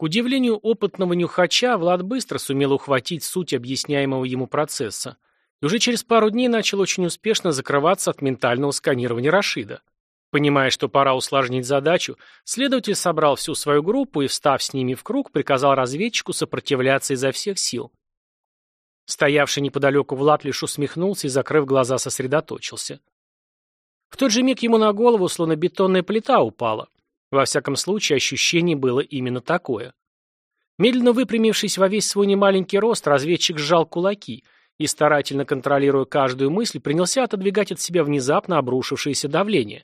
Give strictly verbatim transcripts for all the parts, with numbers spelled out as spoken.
К удивлению опытного нюхача, Влад быстро сумел ухватить суть объясняемого ему процесса и уже через пару дней начал очень успешно закрываться от ментального сканирования Рашида. Понимая, что пора усложнить задачу, следователь собрал всю свою группу и, встав с ними в круг, приказал разведчику сопротивляться изо всех сил. Стоявший неподалеку Влад лишь усмехнулся и, закрыв глаза, сосредоточился. В тот же миг ему на голову словно бетонная плита упала. Во всяком случае, ощущение было именно такое. Медленно выпрямившись во весь свой немаленький рост, разведчик сжал кулаки и, старательно контролируя каждую мысль, принялся отодвигать от себя внезапно обрушившееся давление.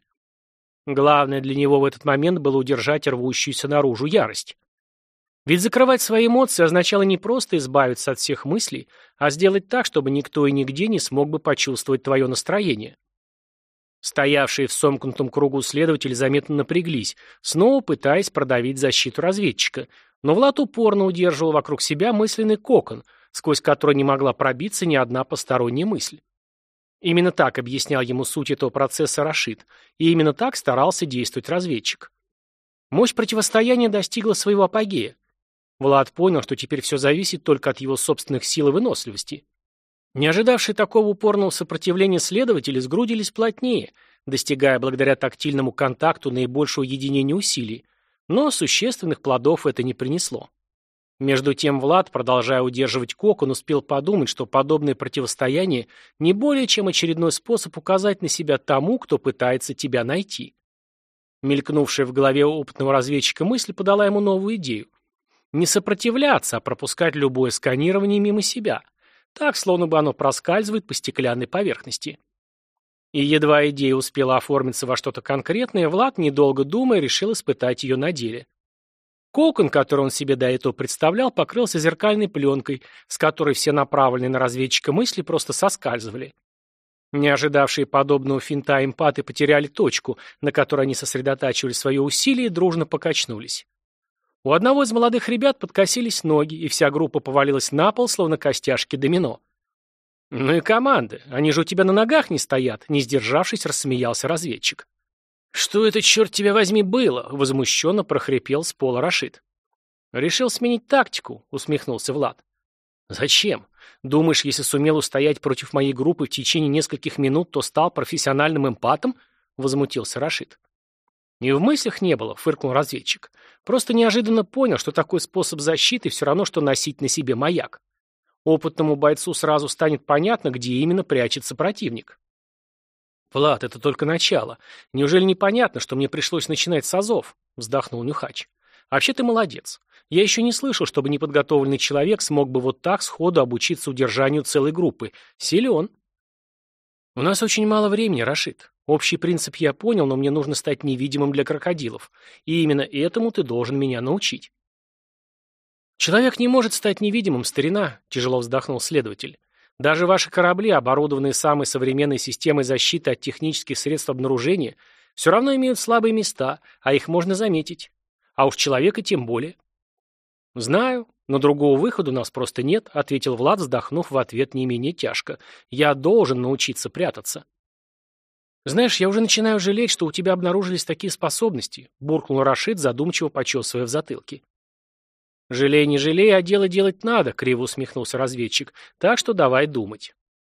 Главное для него в этот момент было удержать рвущуюся наружу ярость. Ведь закрывать свои эмоции означало не просто избавиться от всех мыслей, а сделать так, чтобы никто и нигде не смог бы почувствовать твое настроение. Стоявшие в сомкнутом кругу следователи заметно напряглись, снова пытаясь продавить защиту разведчика, но Влад упорно удерживал вокруг себя мысленный кокон, сквозь который не могла пробиться ни одна посторонняя мысль. Именно так объяснял ему суть этого процесса Рашид, и именно так старался действовать разведчик. Мощь противостояния достигла своего апогея. Влад понял, что теперь все зависит только от его собственных сил и выносливости. Не ожидавшие такого упорного сопротивления следователи сгрудились плотнее, достигая благодаря тактильному контакту наибольшего единения усилий, но существенных плодов это не принесло. Между тем Влад, продолжая удерживать кокон, успел подумать, что подобное противостояние не более чем очередной способ указать на себя тому, кто пытается тебя найти. Мелькнувшая в голове опытного разведчика мысль подала ему новую идею. Не сопротивляться, а пропускать любое сканирование мимо себя. Так, словно бы оно проскальзывает по стеклянной поверхности. И едва идея успела оформиться во что-то конкретное, Влад, недолго думая, решил испытать ее на деле. Кокон, который он себе до этого представлял, покрылся зеркальной пленкой, с которой все направленные на разведчика мысли просто соскальзывали. Не ожидавшие подобного финта эмпаты потеряли точку, на которой они сосредотачивали свое усилие, и дружно покачнулись. У одного из молодых ребят подкосились ноги, и вся группа повалилась на пол, словно костяшки домино. «Ну и команды, они же у тебя на ногах не стоят», — не сдержавшись, рассмеялся разведчик. «Что это, черт тебя возьми, было?» — возмущенно прохрипел с пола Рашид. «Решил сменить тактику», — усмехнулся Влад. «Зачем? Думаешь, если сумел устоять против моей группы в течение нескольких минут, то стал профессиональным эмпатом?» — возмутился Рашид. «И в мыслях не было», — фыркнул разведчик. «Просто неожиданно понял, что такой способ защиты все равно, что носить на себе маяк. Опытному бойцу сразу станет понятно, где именно прячется противник». «Влад, это только начало. Неужели непонятно, что мне пришлось начинать с азов?» — вздохнул Нюхач. «Вообще ты молодец. Я еще не слышал, чтобы неподготовленный человек смог бы вот так сходу обучиться удержанию целой группы. Силен». «У нас очень мало времени, Рашид. Общий принцип я понял, но мне нужно стать невидимым для крокодилов. И именно этому ты должен меня научить». «Человек не может стать невидимым, старина», — тяжело вздохнул следователь. «Даже ваши корабли, оборудованные самой современной системой защиты от технических средств обнаружения, все равно имеют слабые места, а их можно заметить. А уж человека тем более». «Знаю, но другого выхода у нас просто нет», — ответил Влад, вздохнув в ответ не менее тяжко. «Я должен научиться прятаться». «Знаешь, я уже начинаю жалеть, что у тебя обнаружились такие способности», — буркнул Рашид, задумчиво почесывая в затылке. «Жалей, не жалей, а дело делать надо», — криво усмехнулся разведчик. «Так что давай думать».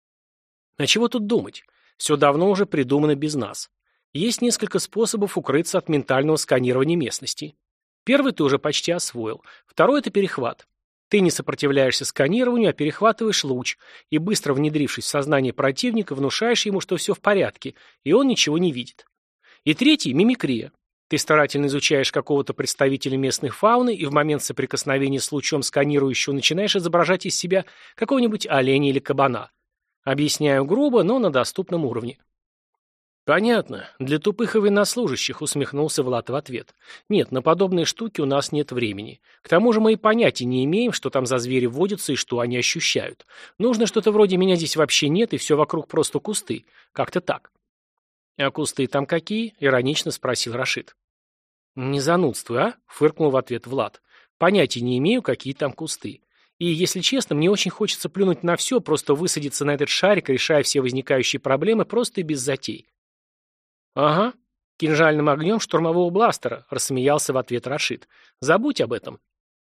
«А чего тут думать? Все давно уже придумано без нас. Есть несколько способов укрыться от ментального сканирования местности. Первый ты уже почти освоил. Второй — это перехват. Ты не сопротивляешься сканированию, а перехватываешь луч, и, быстро внедрившись в сознание противника, внушаешь ему, что все в порядке, и он ничего не видит. И третий — мимикрия. Ты старательно изучаешь какого-то представителя местной фауны и в момент соприкосновения с лучом сканирующего начинаешь изображать из себя какого-нибудь оленя или кабана. Объясняю грубо, но на доступном уровне. «Понятно. Для тупых и военнослужащих», — усмехнулся Влад в ответ. «Нет, на подобные штуки у нас нет времени. К тому же мы и понятия не имеем, что там за звери водятся и что они ощущают. Нужно что-то вроде «меня здесь вообще нет, и все вокруг просто кусты». Как-то так». «А кусты там какие?» — иронично спросил Рашид. «Не занудствуй, а?» — фыркнул в ответ Влад. «Понятия не имею, какие там кусты. И, если честно, мне очень хочется плюнуть на все, просто высадиться на этот шарик, решая все возникающие проблемы просто и без затей». «Ага, кинжальным огнем штурмового бластера», — рассмеялся в ответ Рашид. «Забудь об этом».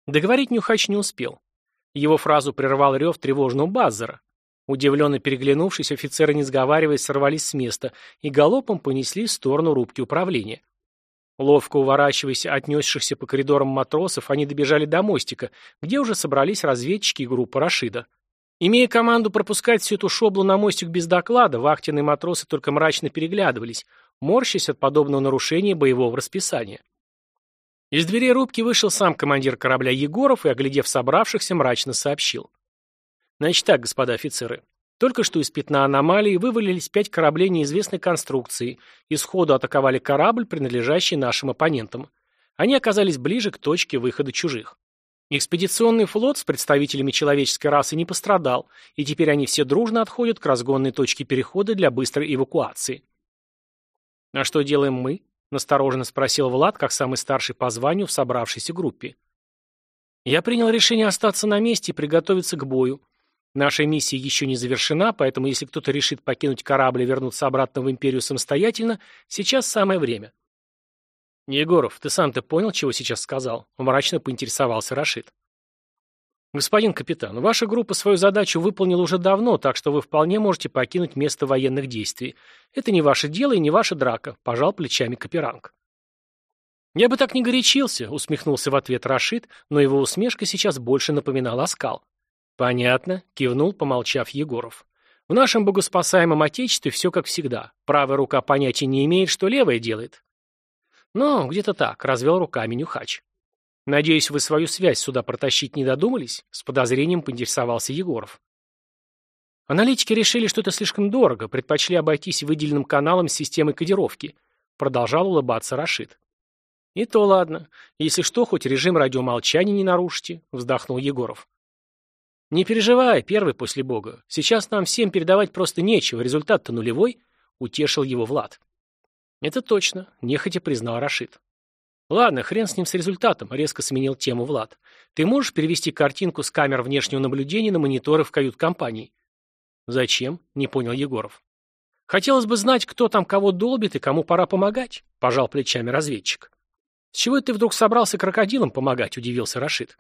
Договорить Нюхач не успел. Его фразу прервал рев тревожного базара. Удивленно переглянувшись, офицеры, не сговариваясь, сорвались с места и галопом понесли в сторону рубки управления. Ловко уворачиваясь от несшихся по коридорам матросов, они добежали до мостика, где уже собрались разведчики и группа Рашида. Имея команду пропускать всю эту шоблу на мостик без доклада, вахтенные матросы только мрачно переглядывались, морщась от подобного нарушения боевого расписания. Из дверей рубки вышел сам командир корабля Егоров и, оглядев собравшихся, мрачно сообщил. Значит так, господа офицеры, только что из пятна аномалии вывалились пять кораблей неизвестной конструкции и сходу атаковали корабль, принадлежащий нашим оппонентам. Они оказались ближе к точке выхода чужих. Экспедиционный флот с представителями человеческой расы не пострадал, и теперь они все дружно отходят к разгонной точке перехода для быстрой эвакуации. «А что делаем мы?» – настороженно спросил Влад, как самый старший по званию в собравшейся группе. «Я принял решение остаться на месте и приготовиться к бою. Наша миссия еще не завершена, поэтому если кто-то решит покинуть корабль и вернуться обратно в Империю самостоятельно, сейчас самое время». «Егоров, ты сам-то понял, чего сейчас сказал?» – мрачно поинтересовался Рашид. «Господин капитан, ваша группа свою задачу выполнила уже давно, так что вы вполне можете покинуть место военных действий. Это не ваше дело и не ваша драка», – пожал плечами Каперанг. «Я бы так не горячился», – усмехнулся в ответ Рашид, но его усмешка сейчас больше напоминала оскал. «Понятно», – кивнул, помолчав Егоров. «В нашем богоспасаемом Отечестве все как всегда. Правая рука понятия не имеет, что левая делает». «Ну, где-то так», — развел руками Нюхач. «Надеюсь, вы свою связь сюда протащить не додумались?» — с подозрением поинтересовался Егоров. «Аналитики решили, что это слишком дорого, предпочли обойтись выделенным каналом с системой кодировки», — продолжал улыбаться Рашид. «И то ладно. Если что, хоть режим радиомолчания не нарушите», — вздохнул Егоров. «Не переживай, первый после Бога. Сейчас нам всем передавать просто нечего, результат-то нулевой», — утешил его Влад. «Это точно», — нехотя признал Рашид. «Ладно, хрен с ним с результатом», — резко сменил тему Влад. «Ты можешь перевести картинку с камер внешнего наблюдения на мониторы в кают-компании?» «Зачем?» — не понял Егоров. «Хотелось бы знать, кто там кого долбит и кому пора помогать», — пожал плечами разведчик. «С чего ты вдруг собрался крокодилам помогать?» — удивился Рашид.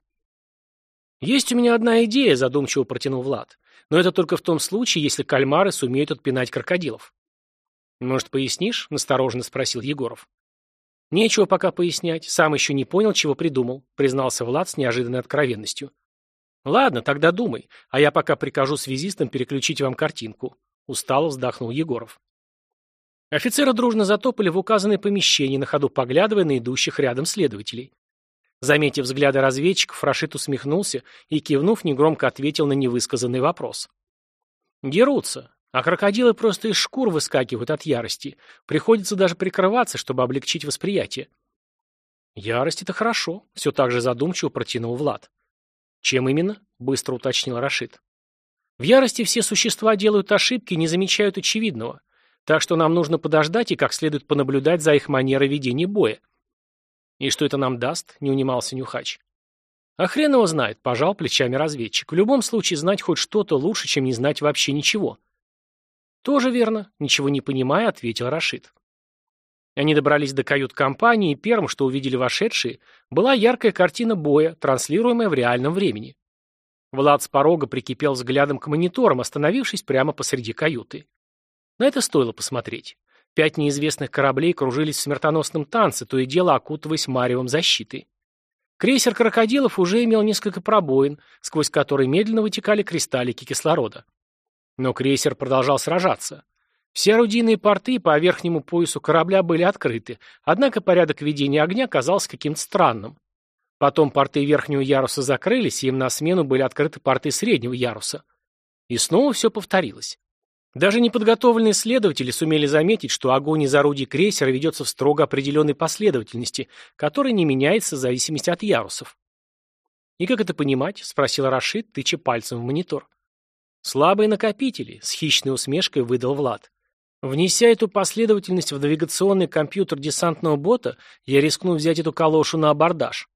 «Есть у меня одна идея», — задумчиво протянул Влад. «Но это только в том случае, если кальмары сумеют отпинать крокодилов». «Может, пояснишь?» — настороженно спросил Егоров. «Нечего пока пояснять. Сам еще не понял, чего придумал», — признался Влад с неожиданной откровенностью. «Ладно, тогда думай, а я пока прикажу связистам переключить вам картинку», — устало вздохнул Егоров. Офицеры дружно затопали в указанное помещение, на ходу поглядывая на идущих рядом следователей. Заметив взгляды разведчиков, Рашид усмехнулся и, кивнув, негромко ответил на невысказанный вопрос. «Дерутся. А крокодилы просто из шкур выскакивают от ярости. Приходится даже прикрываться, чтобы облегчить восприятие». «Ярость — это хорошо», — все так же задумчиво протянул Влад. «Чем именно?» — быстро уточнил Рашид. «В ярости все существа делают ошибки и не замечают очевидного. Так что нам нужно подождать и как следует понаблюдать за их манерой ведения боя». «И что это нам даст?» — не унимался Нюхач. «А хрен его знает», — пожал плечами разведчик. «В любом случае знать хоть что-то лучше, чем не знать вообще ничего». «Тоже верно», — ничего не понимая, ответил Рашид. Они добрались до кают-компании, и первым, что увидели вошедшие, была яркая картина боя, транслируемая в реальном времени. Влад с порога прикипел взглядом к мониторам, остановившись прямо посреди каюты. На это стоило посмотреть. Пять неизвестных кораблей кружились в смертоносном танце, то и дело окутываясь маревом защиты. Крейсер «Крокодилов» уже имел несколько пробоин, сквозь которые медленно вытекали кристаллики кислорода. Но крейсер продолжал сражаться. Все орудийные порты по верхнему поясу корабля были открыты, однако порядок ведения огня казался каким-то странным. Потом порты верхнего яруса закрылись, и им на смену были открыты порты среднего яруса. И снова все повторилось. Даже неподготовленные следователи сумели заметить, что огонь из орудий крейсера ведется в строго определенной последовательности, которая не меняется в зависимости от ярусов. «И как это понимать?» — спросил Рашид, тыча пальцем в монитор. «Слабые накопители», — с хищной усмешкой выдал Влад. «Внеся эту последовательность в навигационный компьютер десантного бота, я рискну взять эту калошу на абордаж».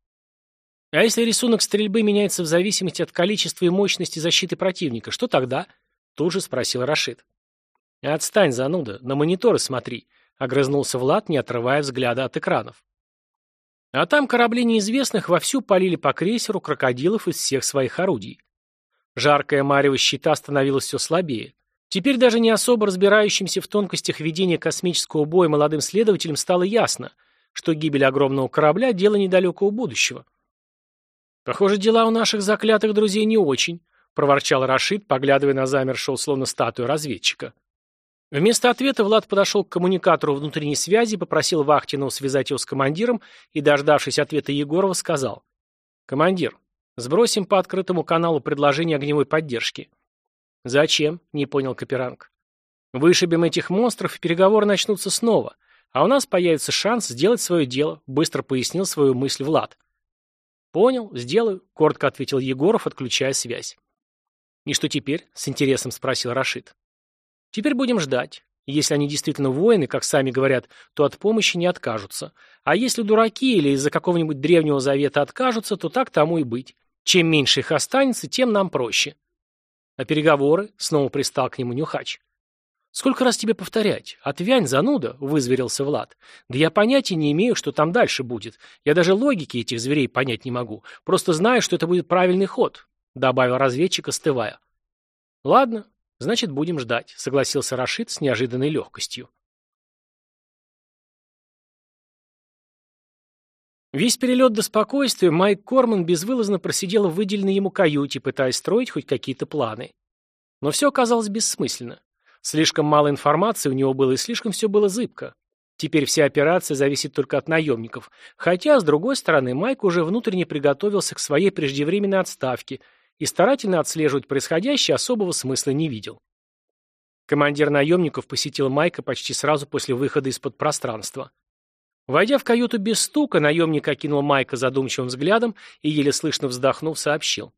«А если рисунок стрельбы меняется в зависимости от количества и мощности защиты противника, что тогда?» — тут же спросил Рашид. «Отстань, зануда, на мониторы смотри», — огрызнулся Влад, не отрывая взгляда от экранов. А там корабли неизвестных вовсю палили по крейсеру крокодилов из всех своих орудий. Жаркое марево щита становилось все слабее. Теперь даже не особо разбирающимся в тонкостях ведения космического боя молодым следователям стало ясно, что гибель огромного корабля – дело недалекого будущего. «Похоже, дела у наших заклятых друзей не очень», – проворчал Рашид, поглядывая на замершего словно статую разведчика. Вместо ответа Влад подошел к коммуникатору внутренней связи, попросил Вахтинова связать его с командиром и, дождавшись ответа Егорова, сказал: «Командир, сбросим по открытому каналу предложение огневой поддержки». «Зачем?» – не понял Каперанг. «Вышибем этих монстров, и переговоры начнутся снова, а у нас появится шанс сделать свое дело», – быстро пояснил свою мысль Влад. «Понял, сделаю», – коротко ответил Егоров, отключая связь. «И что теперь?» – с интересом спросил Рашид. «Теперь будем ждать. Если они действительно воины, как сами говорят, то от помощи не откажутся. А если дураки или из-за какого-нибудь древнего завета откажутся, то так тому и быть. Чем меньше их останется, тем нам проще». «А переговоры?» — снова пристал к нему Нюхач. «Сколько раз тебе повторять? Отвянь, зануда!» — вызверился Влад. «Да я понятия не имею, что там дальше будет. Я даже логики этих зверей понять не могу. Просто знаю, что это будет правильный ход», — добавил разведчик, остывая. «Ладно, значит, будем ждать», — согласился Рашид с неожиданной легкостью. Весь перелет до спокойствия Майк Корман безвылазно просидел в выделенной ему каюте, пытаясь строить хоть какие-то планы. Но все оказалось бессмысленно. Слишком мало информации у него было, и слишком все было зыбко. Теперь вся операция зависит только от наемников. Хотя, с другой стороны, Майк уже внутренне приготовился к своей преждевременной отставке и старательно отслеживать происходящее особого смысла не видел. Командир наемников посетил Майка почти сразу после выхода из-под пространства. Войдя в каюту без стука, наемник окинул Майка задумчивым взглядом и, еле слышно вздохнув, сообщил: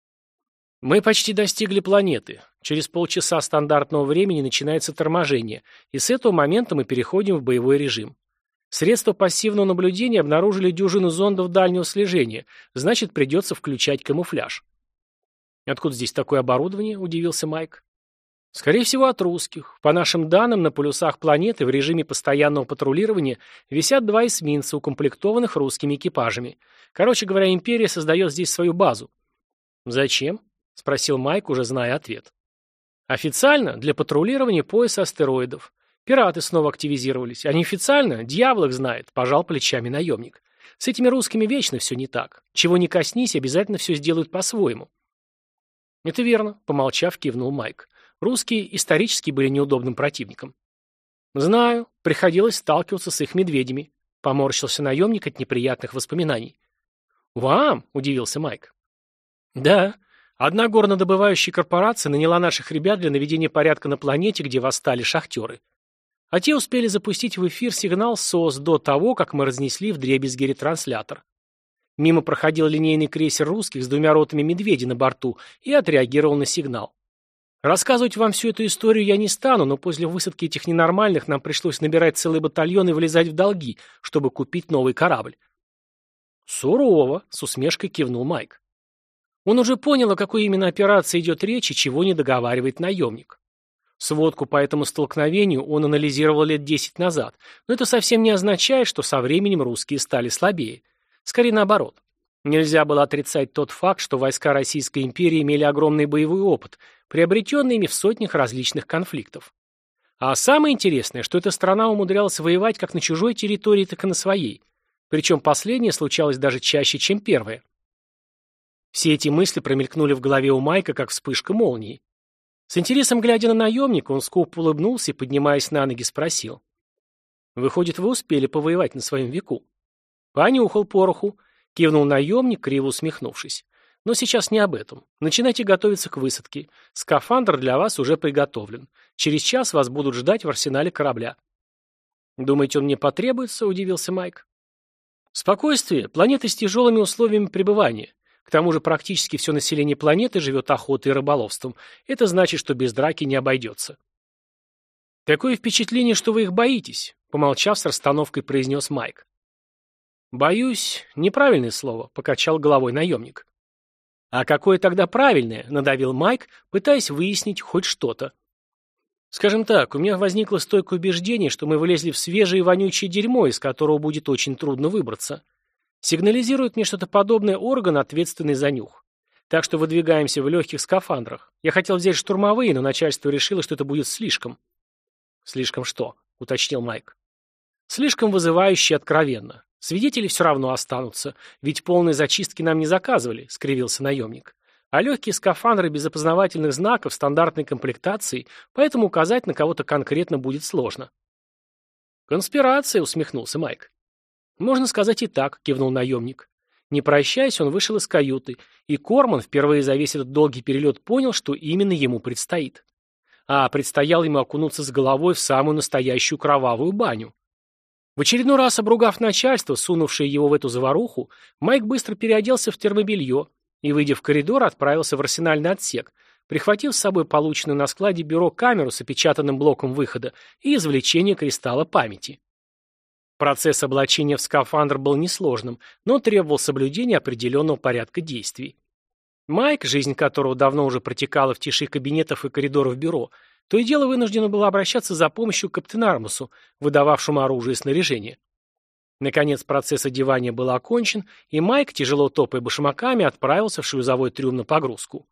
«Мы почти достигли планеты. Через полчаса стандартного времени начинается торможение, и с этого момента мы переходим в боевой режим. Средства пассивного наблюдения обнаружили дюжину зондов дальнего слежения, значит, придется включать камуфляж». «Откуда здесь такое оборудование?» – удивился Майк. «Скорее всего, от русских. По нашим данным, на полюсах планеты в режиме постоянного патрулирования висят два эсминца, укомплектованных русскими экипажами. Короче говоря, империя создает здесь свою базу». «Зачем?» — спросил Майк, уже зная ответ. «Официально для патрулирования пояса астероидов. Пираты снова активизировались. А неофициально дьявол их знает», — пожал плечами наемник. «С этими русскими вечно все не так. Чего не коснись, обязательно все сделают по-своему». «Это верно», — помолчав, кивнул Майк. «Русские исторически были неудобным противником». «Знаю. Приходилось сталкиваться с их медведями», — поморщился наемник от неприятных воспоминаний. «Вам?» — удивился Майк. «Да. Одна горнодобывающая корпорация наняла наших ребят для наведения порядка на планете, где восстали шахтеры. А те успели запустить в эфир сигнал СОС до того, как мы разнесли вдребезги ретранслятор. Мимо проходил линейный крейсер русских с двумя ротами медведей на борту и отреагировал на сигнал. Рассказывать вам всю эту историю я не стану, но после высадки этих ненормальных нам пришлось набирать целый батальон и влезать в долги, чтобы купить новый корабль». «Сурово», — с усмешкой кивнул Майк. Он уже понял, о какой именно операции идет речь и чего не договаривает наемник. Сводку по этому столкновению он анализировал лет десять назад, но это совсем не означает, что со временем русские стали слабее. Скорее наоборот. Нельзя было отрицать тот факт, что войска Российской империи имели огромный боевой опыт, приобретенный ими в сотнях различных конфликтов. А самое интересное, что эта страна умудрялась воевать как на чужой территории, так и на своей. Причем последнее случалось даже чаще, чем первое. Все эти мысли промелькнули в голове у Майка, как вспышка молнии. С интересом глядя на наемника, он скупо улыбнулся и, поднимаясь на ноги, спросил: «Выходит, вы успели повоевать на своем веку?» «Понюхал пороху», — кивнул наемник, криво усмехнувшись. «Но сейчас не об этом. Начинайте готовиться к высадке. Скафандр для вас уже приготовлен. Через час вас будут ждать в арсенале корабля». «Думаете, он мне потребуется?» — удивился Майк. «Спокойствие — планета с тяжелыми условиями пребывания. К тому же практически все население планеты живет охотой и рыболовством. Это значит, что без драки не обойдется». «Такое впечатление, что вы их боитесь», — помолчав с расстановкой, произнес Майк. «Боюсь» — неправильное слово, — покачал головой наемник. «А какое тогда правильное?» — надавил Майк, пытаясь выяснить хоть что-то. «Скажем так, у меня возникло стойкое убеждение, что мы влезли в свежее и вонючее дерьмо, из которого будет очень трудно выбраться. Сигнализирует мне что-то подобное орган, ответственный за нюх. Так что выдвигаемся в легких скафандрах. Я хотел взять штурмовые, но начальство решило, что это будет слишком». «Слишком что?» — уточнил Майк. «Слишком вызывающе и откровенно. Свидетели все равно останутся, ведь полной зачистки нам не заказывали», — скривился наемник. «А легкие скафандры без опознавательных знаков стандартной комплектации, поэтому указать на кого-то конкретно будет сложно». «Конспирация», — усмехнулся Майк. «Можно сказать и так», — кивнул наемник. Не прощаясь, он вышел из каюты, и Корман впервые за весь этот долгий перелет понял, что именно ему предстоит. А предстояло ему окунуться с головой в самую настоящую кровавую баню. В очередной раз обругав начальство, сунувшее его в эту заваруху, Майк быстро переоделся в термобелье и, выйдя в коридор, отправился в арсенальный отсек, прихватив с собой полученную на складе бюро камеру с опечатанным блоком выхода и извлечение кристалла памяти. Процесс облачения в скафандр был несложным, но требовал соблюдения определенного порядка действий. Майк, жизнь которого давно уже протекала в тиши кабинетов и коридоров бюро, то и дело вынуждено было обращаться за помощью к капитану Армусу, выдававшему оружие и снаряжение. Наконец процесс одевания был окончен, и Майк, тяжело топая башмаками, отправился в шлюзовой трюм на погрузку.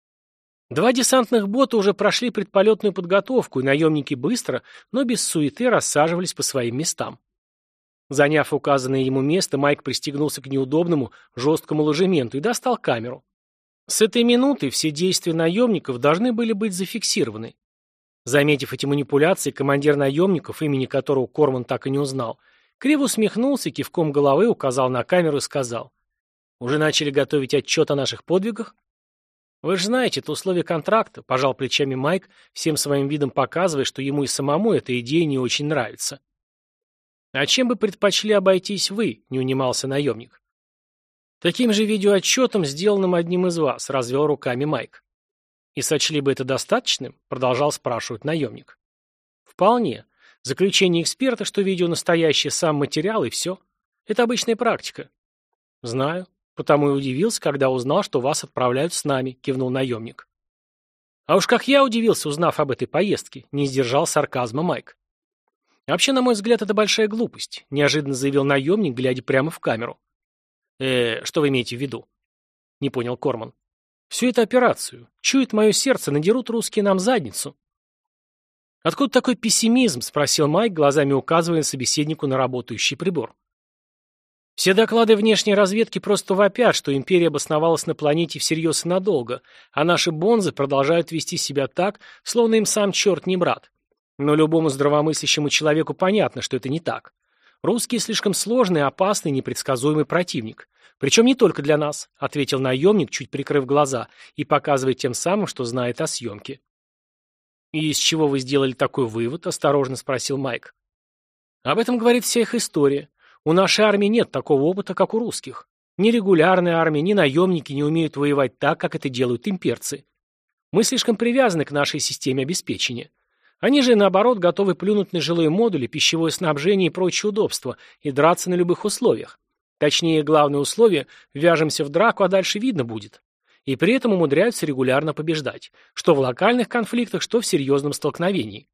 Два десантных бота уже прошли предполетную подготовку, и наемники быстро, но без суеты рассаживались по своим местам. Заняв указанное ему место, Майк пристегнулся к неудобному, жесткому ложементу и достал камеру. С этой минуты все действия наемников должны были быть зафиксированы. Заметив эти манипуляции, командир наемников, имени которого Корман так и не узнал, криво усмехнулся, кивком головы указал на камеру и сказал: «Уже начали готовить отчет о наших подвигах?» «Вы же знаете, это условие контракта», — пожал плечами Майк, всем своим видом показывая, что ему и самому эта идея не очень нравится. «А чем бы предпочли обойтись вы?» — не унимался наемник. «Таким же видеоотчетом, сделанным одним из вас», — развел руками Майк. «И сочли бы это достаточным?» — продолжал спрашивать наемник. «Вполне. Заключение эксперта, что видео настоящее, сам материал и все. Это обычная практика». «Знаю. Потому и удивился, когда узнал, что вас отправляют с нами», — кивнул наемник. «А уж как я удивился, узнав об этой поездке», — не сдержал сарказма Майк. «Вообще, на мой взгляд, это большая глупость», — неожиданно заявил наемник, глядя прямо в камеру. «Э, что вы имеете в виду?» — не понял Корман. «Всю эту операцию. Чует мое сердце, надерут русские нам задницу». «Откуда такой пессимизм?» — спросил Майк, глазами указывая собеседнику на работающий прибор. «Все доклады внешней разведки просто вопят, что империя обосновалась на планете всерьез и надолго, а наши бонзы продолжают вести себя так, словно им сам черт не брат. Но любому здравомыслящему человеку понятно, что это не так. Русские слишком сложный, опасный, непредсказуемый противник. Причем не только для нас», — ответил наемник, чуть прикрыв глаза и показывая тем самым, что знает о съемке. «И из чего вы сделали такой вывод?» — осторожно спросил Майк. «Об этом говорит вся их история. У нашей армии нет такого опыта, как у русских. Ни регулярная армия, ни наемники не умеют воевать так, как это делают имперцы. Мы слишком привязаны к нашей системе обеспечения. Они же, наоборот, готовы плюнуть на жилые модули, пищевое снабжение и прочие удобства и драться на любых условиях. Точнее, главное условие – вяжемся в драку, а дальше видно будет. И при этом умудряются регулярно побеждать, что в локальных конфликтах, что в серьезном столкновении».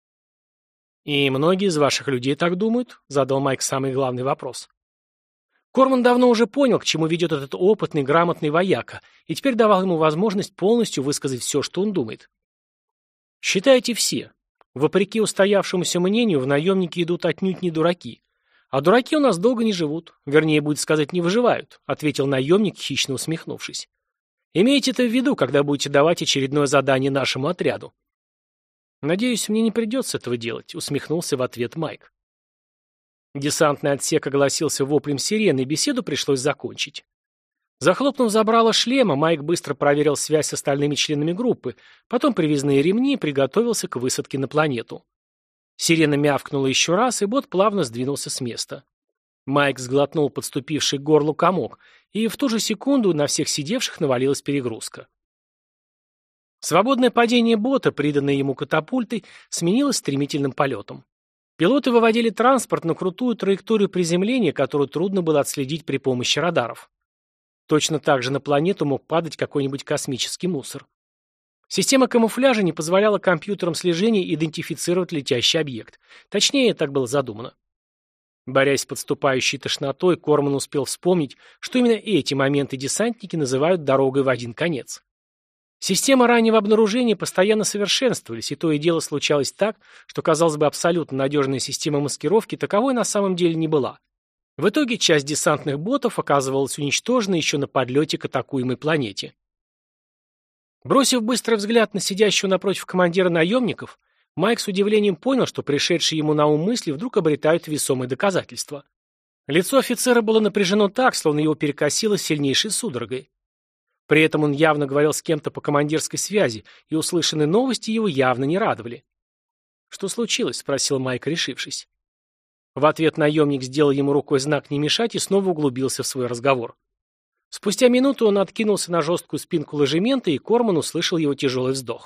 «И многие из ваших людей так думают?» – задал Майк самый главный вопрос. Корман давно уже понял, к чему ведет этот опытный, грамотный вояка, и теперь давал ему возможность полностью высказать все, что он думает. «Считайте все. Вопреки устоявшемуся мнению, в наемники идут отнюдь не дураки. А дураки у нас долго не живут, вернее, будет сказать, не выживают», — ответил наемник, хищно усмехнувшись. «Имейте это в виду, когда будете давать очередное задание нашему отряду». «Надеюсь, мне не придется этого делать», — усмехнулся в ответ Майк. Десантный отсек огласился воплем сирены, и беседу пришлось закончить. Захлопнув забрало шлема, Майк быстро проверил связь с остальными членами группы, потом привязные ремни и приготовился к высадке на планету. Сирена мявкнула еще раз, и бот плавно сдвинулся с места. Майк сглотнул подступивший к горлу комок, и в ту же секунду на всех сидевших навалилась перегрузка. Свободное падение бота, приданное ему катапультой, сменилось стремительным полетом. Пилоты выводили транспорт на крутую траекторию приземления, которую трудно было отследить при помощи радаров. Точно так же на планету мог падать какой-нибудь космический мусор. Система камуфляжа не позволяла компьютерам слежения идентифицировать летящий объект. Точнее, так было задумано. Борясь с подступающей тошнотой, Корман успел вспомнить, что именно эти моменты десантники называют дорогой в один конец. Системы раннего обнаружения постоянно совершенствовались, и то и дело случалось так, что, казалось бы, абсолютно надежная система маскировки таковой на самом деле не была. В итоге часть десантных ботов оказывалась уничтожена еще на подлете к атакуемой планете. Бросив быстрый взгляд на сидящего напротив командира наемников, Майк с удивлением понял, что пришедшие ему на ум мысли вдруг обретают весомые доказательства. Лицо офицера было напряжено так, словно его перекосило сильнейшей судорогой. При этом он явно говорил с кем-то по командирской связи, и услышанные новости его явно не радовали. «Что случилось?» — спросил Майк, решившись. В ответ наемник сделал ему рукой знак «не мешать» и снова углубился в свой разговор. Спустя минуту он откинулся на жесткую спинку ложемента, и Корман услышал его тяжелый вздох.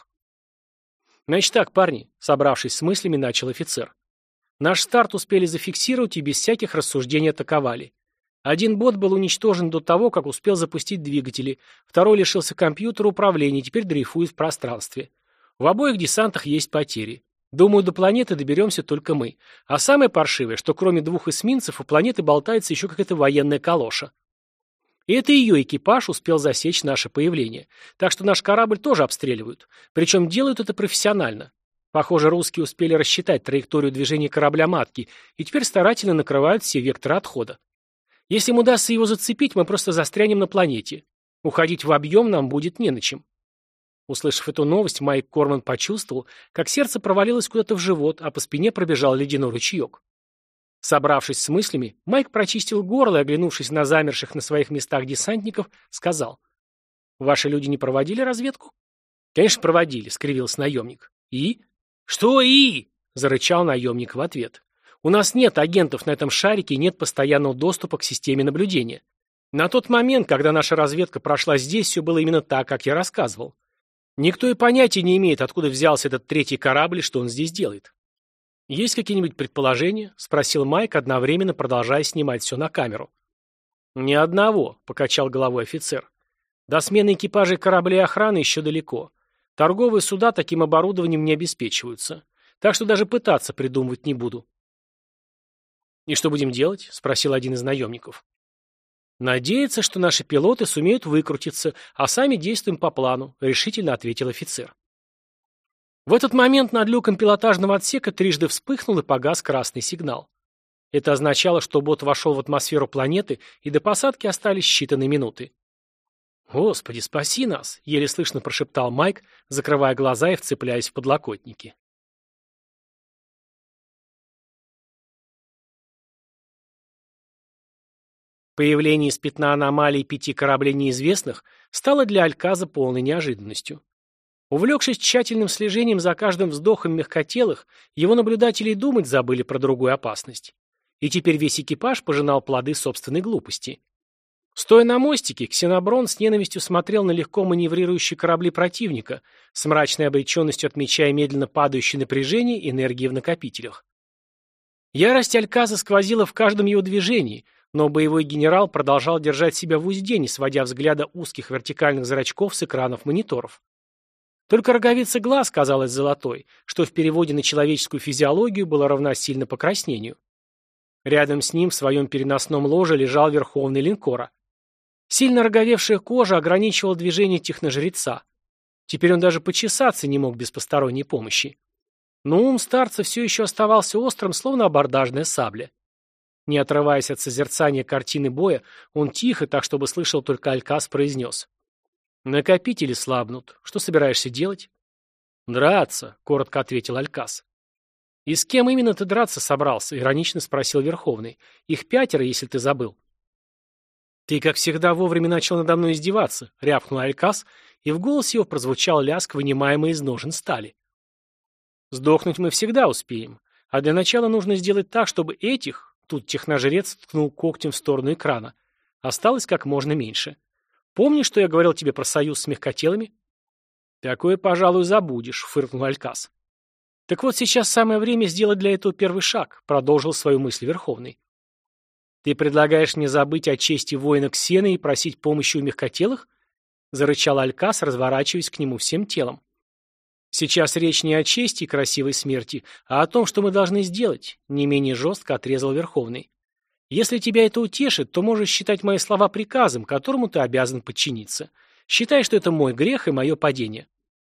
«Значит так, парни», — собравшись с мыслями, начал офицер. «Наш старт успели зафиксировать и без всяких рассуждений атаковали. Один бот был уничтожен до того, как успел запустить двигатели, второй лишился компьютера управления и теперь дрейфует в пространстве. В обоих десантах есть потери. Думаю, до планеты доберемся только мы. А самое паршивое, что кроме двух эсминцев у планеты болтается еще какая-то военная калоша. И это ее экипаж успел засечь наше появление. Так что наш корабль тоже обстреливают. Причем делают это профессионально. Похоже, русские успели рассчитать траекторию движения корабля-матки и теперь старательно накрывают все векторы отхода. Если им удастся его зацепить, мы просто застрянем на планете. Уходить в объем нам будет не на чем». Услышав эту новость, Майк Корман почувствовал, как сердце провалилось куда-то в живот, а по спине пробежал ледяной ручеек. Собравшись с мыслями, Майк прочистил горло и, оглянувшись на замерших на своих местах десантников, сказал: «Ваши люди не проводили разведку?» «Конечно, проводили», — скривился наемник. «И?» «Что «и?» — зарычал наемник в ответ. «У нас нет агентов на этом шарике и нет постоянного доступа к системе наблюдения. На тот момент, когда наша разведка прошла здесь, все было именно так, как я рассказывал. Никто и понятия не имеет, откуда взялся этот третий корабль и что он здесь делает». «Есть какие-нибудь предположения?» — спросил Майк, одновременно продолжая снимать все на камеру. «Ни одного», — покачал головой офицер. «До смены экипажей кораблей охраны еще далеко. Торговые суда таким оборудованием не обеспечиваются. Так что даже пытаться придумывать не буду». «И что будем делать?» — спросил один из наемников. «Надеяться, что наши пилоты сумеют выкрутиться, а сами действуем по плану», — решительно ответил офицер. В этот момент над люком пилотажного отсека трижды вспыхнул и погас красный сигнал. Это означало, что бот вошел в атмосферу планеты, и до посадки остались считанные минуты. «Господи, спаси нас!» — еле слышно прошептал Майк, закрывая глаза и вцепляясь в подлокотники. Появление из пятна аномалий пяти кораблей неизвестных стало для Альказа полной неожиданностью. Увлекшись тщательным слежением за каждым вздохом мягкотелых, его наблюдатели и думать забыли про другую опасность. И теперь весь экипаж пожинал плоды собственной глупости. Стоя на мостике, Ксеноброн с ненавистью смотрел на легко маневрирующие корабли противника, с мрачной обреченностью отмечая медленно падающее напряжение энергии в накопителях. Ярость Альказа сквозила в каждом его движении, но боевой генерал продолжал держать себя в узде, не сводя взгляда узких вертикальных зрачков с экранов мониторов. Только роговица глаз казалась золотой, что в переводе на человеческую физиологию было равносильно покраснению. Рядом с ним в своем переносном ложе лежал верховный линкора. Сильно роговевшая кожа ограничивала движение техножреца. Теперь он даже почесаться не мог без посторонней помощи. Но ум старца все еще оставался острым, словно абордажная сабля. Не отрываясь от созерцания картины боя, он тихо, так чтобы слышал только Алькас, произнес: «Накопители слабнут. Что собираешься делать?» «Драться», — коротко ответил Алькас. «И с кем именно ты драться собрался?» — иронично спросил Верховный. «Их пятеро, если ты забыл». «Ты, как всегда, вовремя начал надо мной издеваться», — рявкнул Алькас, и в голосе его прозвучал лязг, вынимаемый из ножен стали. «Сдохнуть мы всегда успеем, а для начала нужно сделать так, чтобы этих...» — тут техножрец ткнул когтем в сторону экрана — осталось как можно меньше. «Помнишь, что я говорил тебе про союз с мягкотелыми?» «Такое, пожалуй, забудешь», — фыркнул Алькас. «Так вот сейчас самое время сделать для этого первый шаг», — продолжил свою мысль Верховный. «Ты предлагаешь мне забыть о чести воина Ксены и просить помощи у мягкотелых?» — зарычал Алькас, разворачиваясь к нему всем телом. Сейчас речь не о чести и красивой смерти, а о том, что мы должны сделать, не менее жестко отрезал Верховный. Если тебя это утешит, то можешь считать мои слова приказом, которому ты обязан подчиниться. Считай, что это мой грех и мое падение.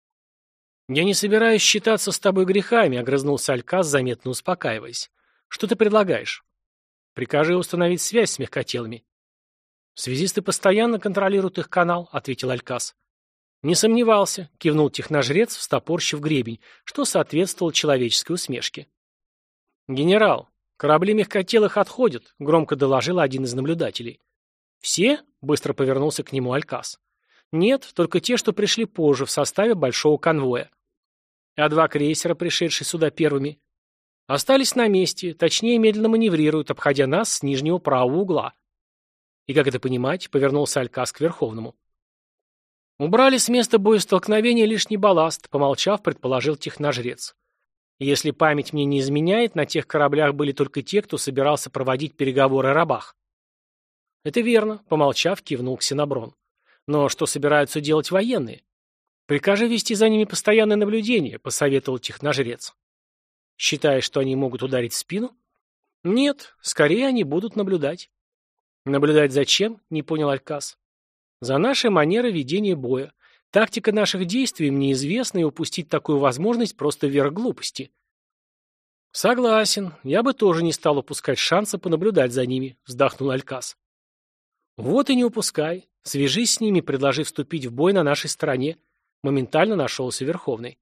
Я не собираюсь считаться с тобой грехами, огрызнулся Алькас, заметно успокаиваясь. Что ты предлагаешь? Прикажи установить связь с мягкотелыми. Связисты постоянно контролируют их канал, ответил Алькас. Не сомневался, кивнул техножрец, встопорщив гребень, что соответствовало человеческой усмешке. Генерал, корабли мягкотелых отходят, громко доложил один из наблюдателей. Все? Быстро повернулся к нему Алькас. Нет, только те, что пришли позже в составе большого конвоя. А два крейсера, пришедшие сюда первыми, остались на месте, точнее медленно маневрируют, обходя нас с нижнего правого угла. И как это понимать, повернулся Алькас к Верховному. Убрали с места боестолкновения лишний балласт, помолчав, предположил техножрец. Если память мне не изменяет, на тех кораблях были только те, кто собирался проводить переговоры о рабах. Это верно, помолчав, кивнул Ксеноброн. Но что собираются делать военные? Прикажи вести за ними постоянное наблюдение, посоветовал техножрец. Считаешь, что они могут ударить в спину? Нет, скорее они будут наблюдать. Наблюдать зачем? Не понял Алькас. За наши манеры ведения боя. Тактика наших действий мне известна, и упустить такую возможность просто верх глупости. Согласен, я бы тоже не стал упускать шанса понаблюдать за ними, вздохнул Алькас. Вот и не упускай. Свяжись с ними, предложи вступить в бой на нашей стороне. Моментально нашелся Верховный.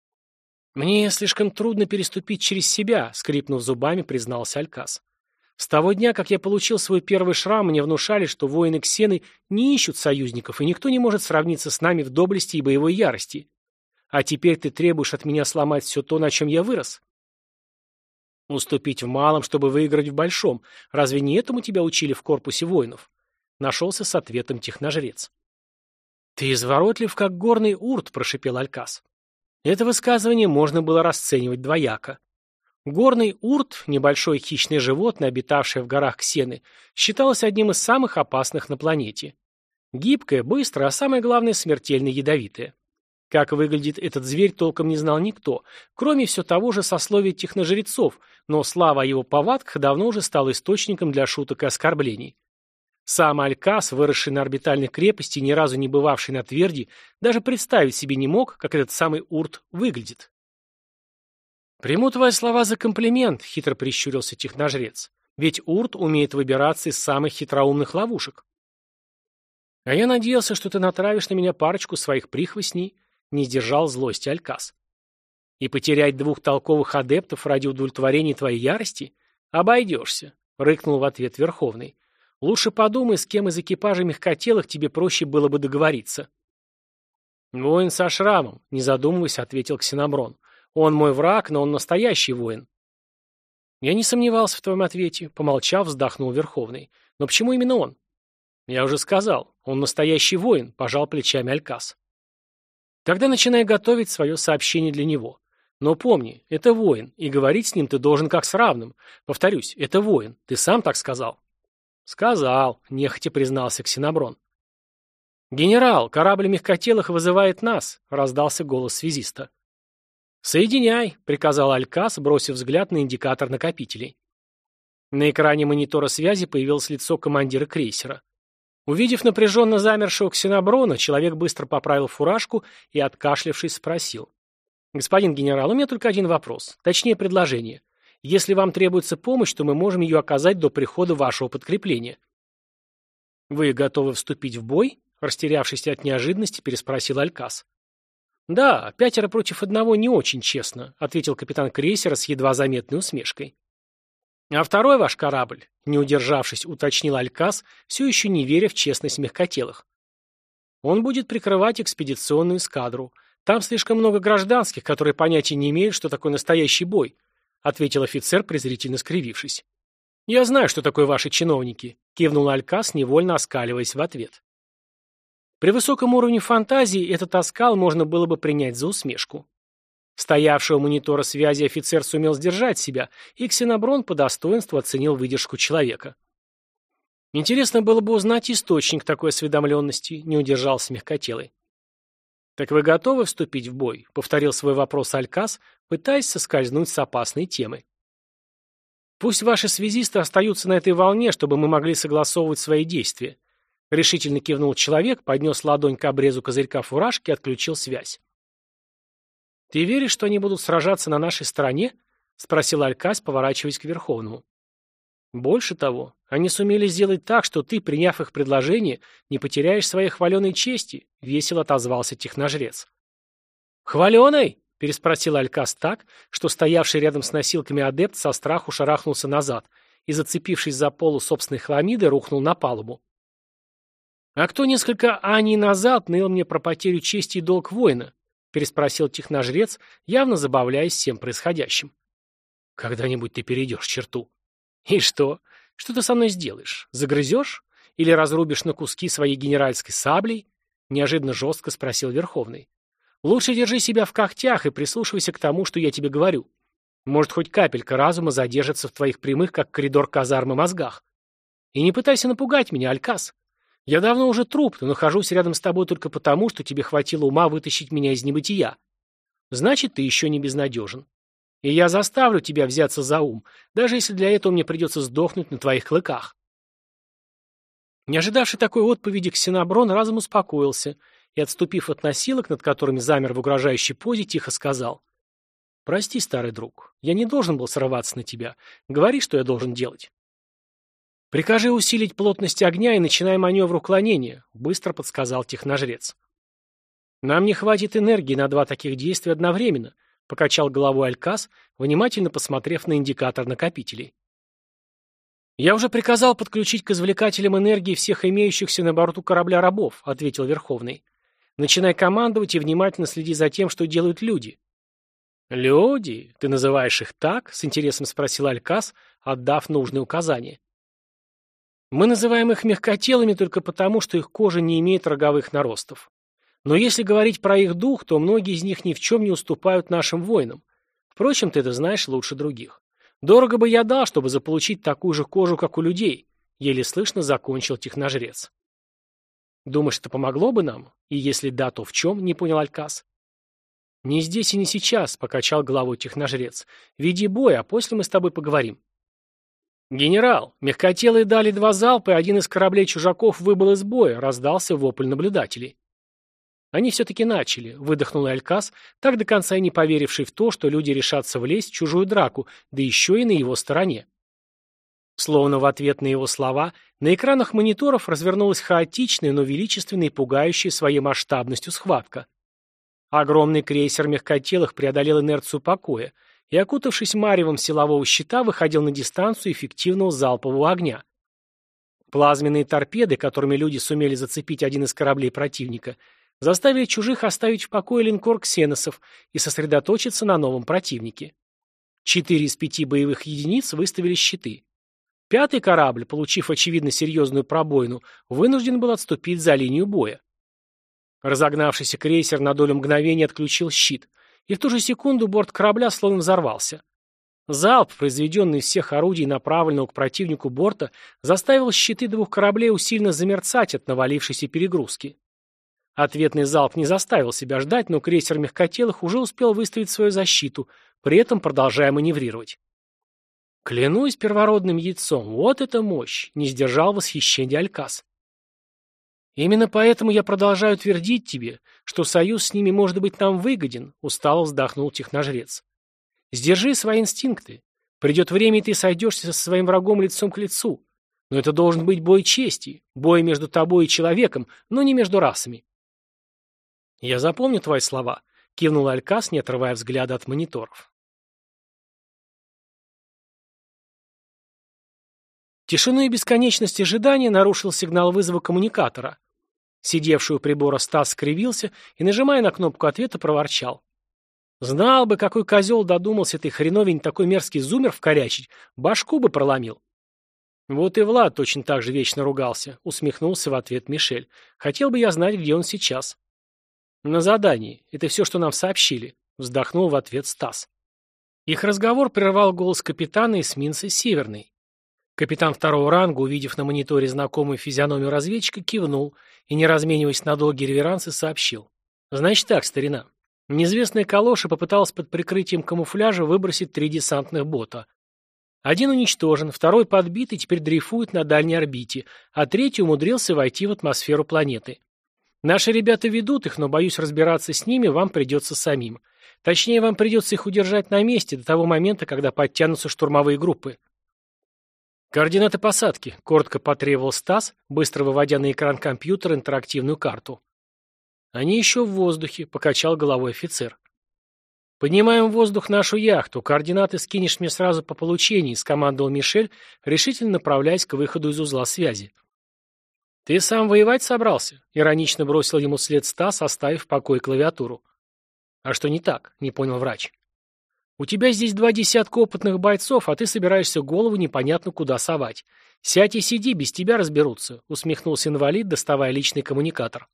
Мне слишком трудно переступить через себя, скрипнув зубами, признался Алькас. С того дня, как я получил свой первый шрам, мне внушали, что воины Ксены не ищут союзников, и никто не может сравниться с нами в доблести и боевой ярости. А теперь ты требуешь от меня сломать все то, на чем я вырос? Уступить в малом, чтобы выиграть в большом. Разве не этому тебя учили в корпусе воинов? Нашелся с ответом техножрец. Ты изворотлив, как горный урт, прошипел Алькас. Это высказывание можно было расценивать двояко. Горный урт, небольшое хищное животное, обитавшее в горах Ксены, считалось одним из самых опасных на планете. Гибкое, быстрое, а самое главное, смертельно ядовитое. Как выглядит этот зверь, толком не знал никто, кроме все того же сословия техножрецов, но слава о его повадках давно уже стала источником для шуток и оскорблений. Сам Алькас, выросший на орбитальной крепости, ни разу не бывавший на тверди, даже представить себе не мог, как этот самый урт выглядит. «Приму твои слова за комплимент», — хитро прищурился техножрец. «Ведь урт умеет выбираться из самых хитроумных ловушек». «А я надеялся, что ты натравишь на меня парочку своих прихвостней», — не сдержал злости Алькас. «И потерять двух толковых адептов ради удовлетворения твоей ярости? Обойдешься», — рыкнул в ответ Верховный. «Лучше подумай, с кем из экипажа мягкотелых тебе проще было бы договориться». «Воин со шрамом», — не задумываясь, ответил Ксеноброн. «Он мой враг, но он настоящий воин». «Я не сомневался в твоем ответе», — помолчав, вздохнул Верховный. «Но почему именно он?» «Я уже сказал, он настоящий воин», — пожал плечами Алькас. «Тогда начинай готовить свое сообщение для него. Но помни, это воин, и говорить с ним ты должен как с равным. Повторюсь, это воин, ты сам так сказал». «Сказал», — нехотя признался Ксеноброн. «Генерал, корабль мягкотелых вызывает нас», — раздался голос связиста. «Соединяй», — приказал Алькас, бросив взгляд на индикатор накопителей. На экране монитора связи появилось лицо командира крейсера. Увидев напряженно замершего Ксеноброна, человек быстро поправил фуражку и, откашлявшись, спросил. «Господин генерал, у меня только один вопрос, точнее предложение. Если вам требуется помощь, то мы можем ее оказать до прихода вашего подкрепления». «Вы готовы вступить в бой?» — растерявшись от неожиданности, переспросил Алькас. «Да, пятеро против одного не очень честно», — ответил капитан крейсера с едва заметной усмешкой. «А второй ваш корабль», — не удержавшись, уточнил Алькас, все еще не веря в честность мягкотелых. «Он будет прикрывать экспедиционную эскадру. Там слишком много гражданских, которые понятия не имеют, что такое настоящий бой», — ответил офицер, презрительно скривившись. «Я знаю, что такое ваши чиновники», — кивнул Алькас, невольно оскаливаясь в ответ. При высоком уровне фантазии этот оскал можно было бы принять за усмешку. Стоявший у монитора связи офицер сумел сдержать себя, и Ксеноброн по достоинству оценил выдержку человека. Интересно было бы узнать источник такой осведомленности, не удержался мягкотелый. «Так вы готовы вступить в бой?» — повторил свой вопрос Алькас, пытаясь соскользнуть с опасной темы. «Пусть ваши связисты остаются на этой волне, чтобы мы могли согласовывать свои действия», — решительно кивнул человек, поднес ладонь к обрезу козырька фуражки и отключил связь. «Ты веришь, что они будут сражаться на нашей стороне?» — спросил Алькас, поворачиваясь к Верховному. «Больше того, они сумели сделать так, что ты, приняв их предложение, не потеряешь своей хваленой чести», — весело отозвался техножрец. «Хваленой?» — переспросил Алькас так, что стоявший рядом с носилками адепт со страху шарахнулся назад и, зацепившись за полу собственной хламиды, рухнул на палубу. «А кто несколько аний назад ныл мне про потерю чести и долг воина?» — переспросил техножрец, явно забавляясь всем происходящим. «Когда-нибудь ты перейдешь черту». «И что? Что ты со мной сделаешь? Загрызешь? Или разрубишь на куски своей генеральской саблей?» — неожиданно жестко спросил Верховный. «Лучше держи себя в когтях и прислушивайся к тому, что я тебе говорю. Может, хоть капелька разума задержится в твоих прямых, как коридор казармы, мозгах. И не пытайся напугать меня, Алькас. Я давно уже труп, но нахожусь рядом с тобой только потому, что тебе хватило ума вытащить меня из небытия. Значит, ты еще не безнадежен. И я заставлю тебя взяться за ум, даже если для этого мне придется сдохнуть на твоих клыках». Не ожидавший такой отповеди, Ксеноброн разом успокоился и, отступив от носилок, над которыми замер в угрожающей позе, тихо сказал: «Прости, старый друг, я не должен был срываться на тебя. Говори, что я должен делать». «Прикажи усилить плотность огня и начинай маневр уклонения», — быстро подсказал техножрец. «Нам не хватит энергии на два таких действия одновременно», — покачал головой Алькас, внимательно посмотрев на индикатор накопителей. «Я уже приказал подключить к извлекателям энергии всех имеющихся на борту корабля рабов», — ответил Верховный. «Начинай командовать и внимательно следи за тем, что делают люди». «Люди? Ты называешь их так?» — с интересом спросил Алькас, отдав нужные указания. «Мы называем их мягкотелыми только потому, что их кожа не имеет роговых наростов. Но если говорить про их дух, то многие из них ни в чем не уступают нашим воинам. Впрочем, ты это знаешь лучше других. Дорого бы я дал, чтобы заполучить такую же кожу, как у людей», — еле слышно закончил техножрец. «Думаешь, это помогло бы нам? И если да, то в чем?» — не понял Алькас. «Не здесь и не сейчас», — покачал головой техножрец. «Веди бой, а после мы с тобой поговорим». «Генерал, мягкотелые дали два залпа, и один из кораблей чужаков выбыл из боя», — раздался вопль наблюдателей. «Они все-таки начали», — выдохнул Алькас, так до конца и не поверивший в то, что люди решатся влезть в чужую драку, да еще и на его стороне. Словно в ответ на его слова, на экранах мониторов развернулась хаотичная, но величественная и пугающая своей масштабностью схватка. Огромный крейсер мягкотелых преодолел инерцию покоя и, окутавшись маревом силового щита, выходил на дистанцию эффективного залпового огня. Плазменные торпеды, которыми люди сумели зацепить один из кораблей противника, заставили чужих оставить в покое линкор ксеносов и сосредоточиться на новом противнике. Четыре из пяти боевых единиц выставили щиты. Пятый корабль, получив очевидно серьезную пробоину, вынужден был отступить за линию боя. Разогнавшийся крейсер на долю мгновения отключил щит, и в ту же секунду борт корабля словно взорвался. Залп, произведенный из всех орудий, направленного к противнику борта, заставил щиты двух кораблей усиленно замерцать от навалившейся перегрузки. Ответный залп не заставил себя ждать, но крейсер мягкотелых уже успел выставить свою защиту, при этом продолжая маневрировать. «Клянусь первородным яйцом, вот это мощь!» — не сдержал восхищения Алькас. «Именно поэтому я продолжаю твердить тебе, что союз с ними может быть нам выгоден», — устало вздохнул техножрец. «Сдержи свои инстинкты. Придет время, и ты сойдешься со своим врагом лицом к лицу. Но это должен быть бой чести, бой между тобой и человеком, но не между расами». «Я запомню твои слова», — кивнул Алькас, не отрывая взгляда от мониторов. Тишину и бесконечность ожидания нарушил сигнал вызова коммуникатора. Сидевший у прибора Стас скривился и, нажимая на кнопку ответа, проворчал. «Знал бы, какой козел додумался этой хреновень такой мерзкий зумер вкорячить, башку бы проломил». «Вот и Влад точно так же вечно ругался», — усмехнулся в ответ Мишель. «Хотел бы я знать, где он сейчас». «На задании. Это все, что нам сообщили», — вздохнул в ответ Стас. Их разговор прервал голос капитана эсминца «Северный». Капитан второго ранга, увидев на мониторе знакомую физиономию разведчика, кивнул и, не размениваясь на долгие реверансы, сообщил. Значит так, старина. Неизвестная калоша попыталась под прикрытием камуфляжа выбросить три десантных бота. Один уничтожен, второй подбит и теперь дрейфует на дальней орбите, а третий умудрился войти в атмосферу планеты. Наши ребята ведут их, но, боюсь, разбираться с ними вам придется самим. Точнее, вам придется их удержать на месте до того момента, когда подтянутся штурмовые группы. «Координаты посадки», — коротко потребовал Стас, быстро выводя на экран компьютера интерактивную карту. «Они еще в воздухе», — покачал головой офицер. «Поднимаем в воздух нашу яхту. Координаты скинешь мне сразу по получении», — скомандовал Мишель, решительно направляясь к выходу из узла связи. «Ты сам воевать собрался?» — иронично бросил ему вслед Стас, оставив в покое клавиатуру. «А что не так?» — не понял врач. «У тебя здесь два десятка опытных бойцов, а ты собираешься голову непонятно куда совать. Сядь и сиди, без тебя разберутся», — усмехнулся инвалид, доставая личный коммуникатор.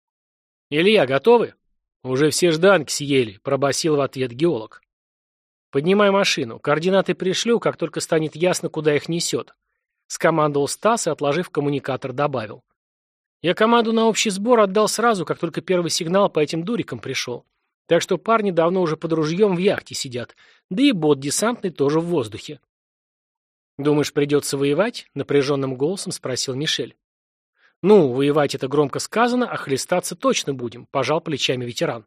«Илья, готовы?» «Уже все жданки съели», — пробасил в ответ геолог. «Поднимай машину. Координаты пришлю, как только станет ясно, куда их несет», — скомандовал Стас и, отложив коммуникатор, добавил. «Я команду на общий сбор отдал сразу, как только первый сигнал по этим дурикам пришел. Так что парни давно уже под ружьем в яхте сидят, да и бот десантный тоже в воздухе». «Думаешь, придется воевать?» — напряженным голосом спросил Мишель. «Ну, воевать это громко сказано, а хлестаться точно будем», — пожал плечами ветеран.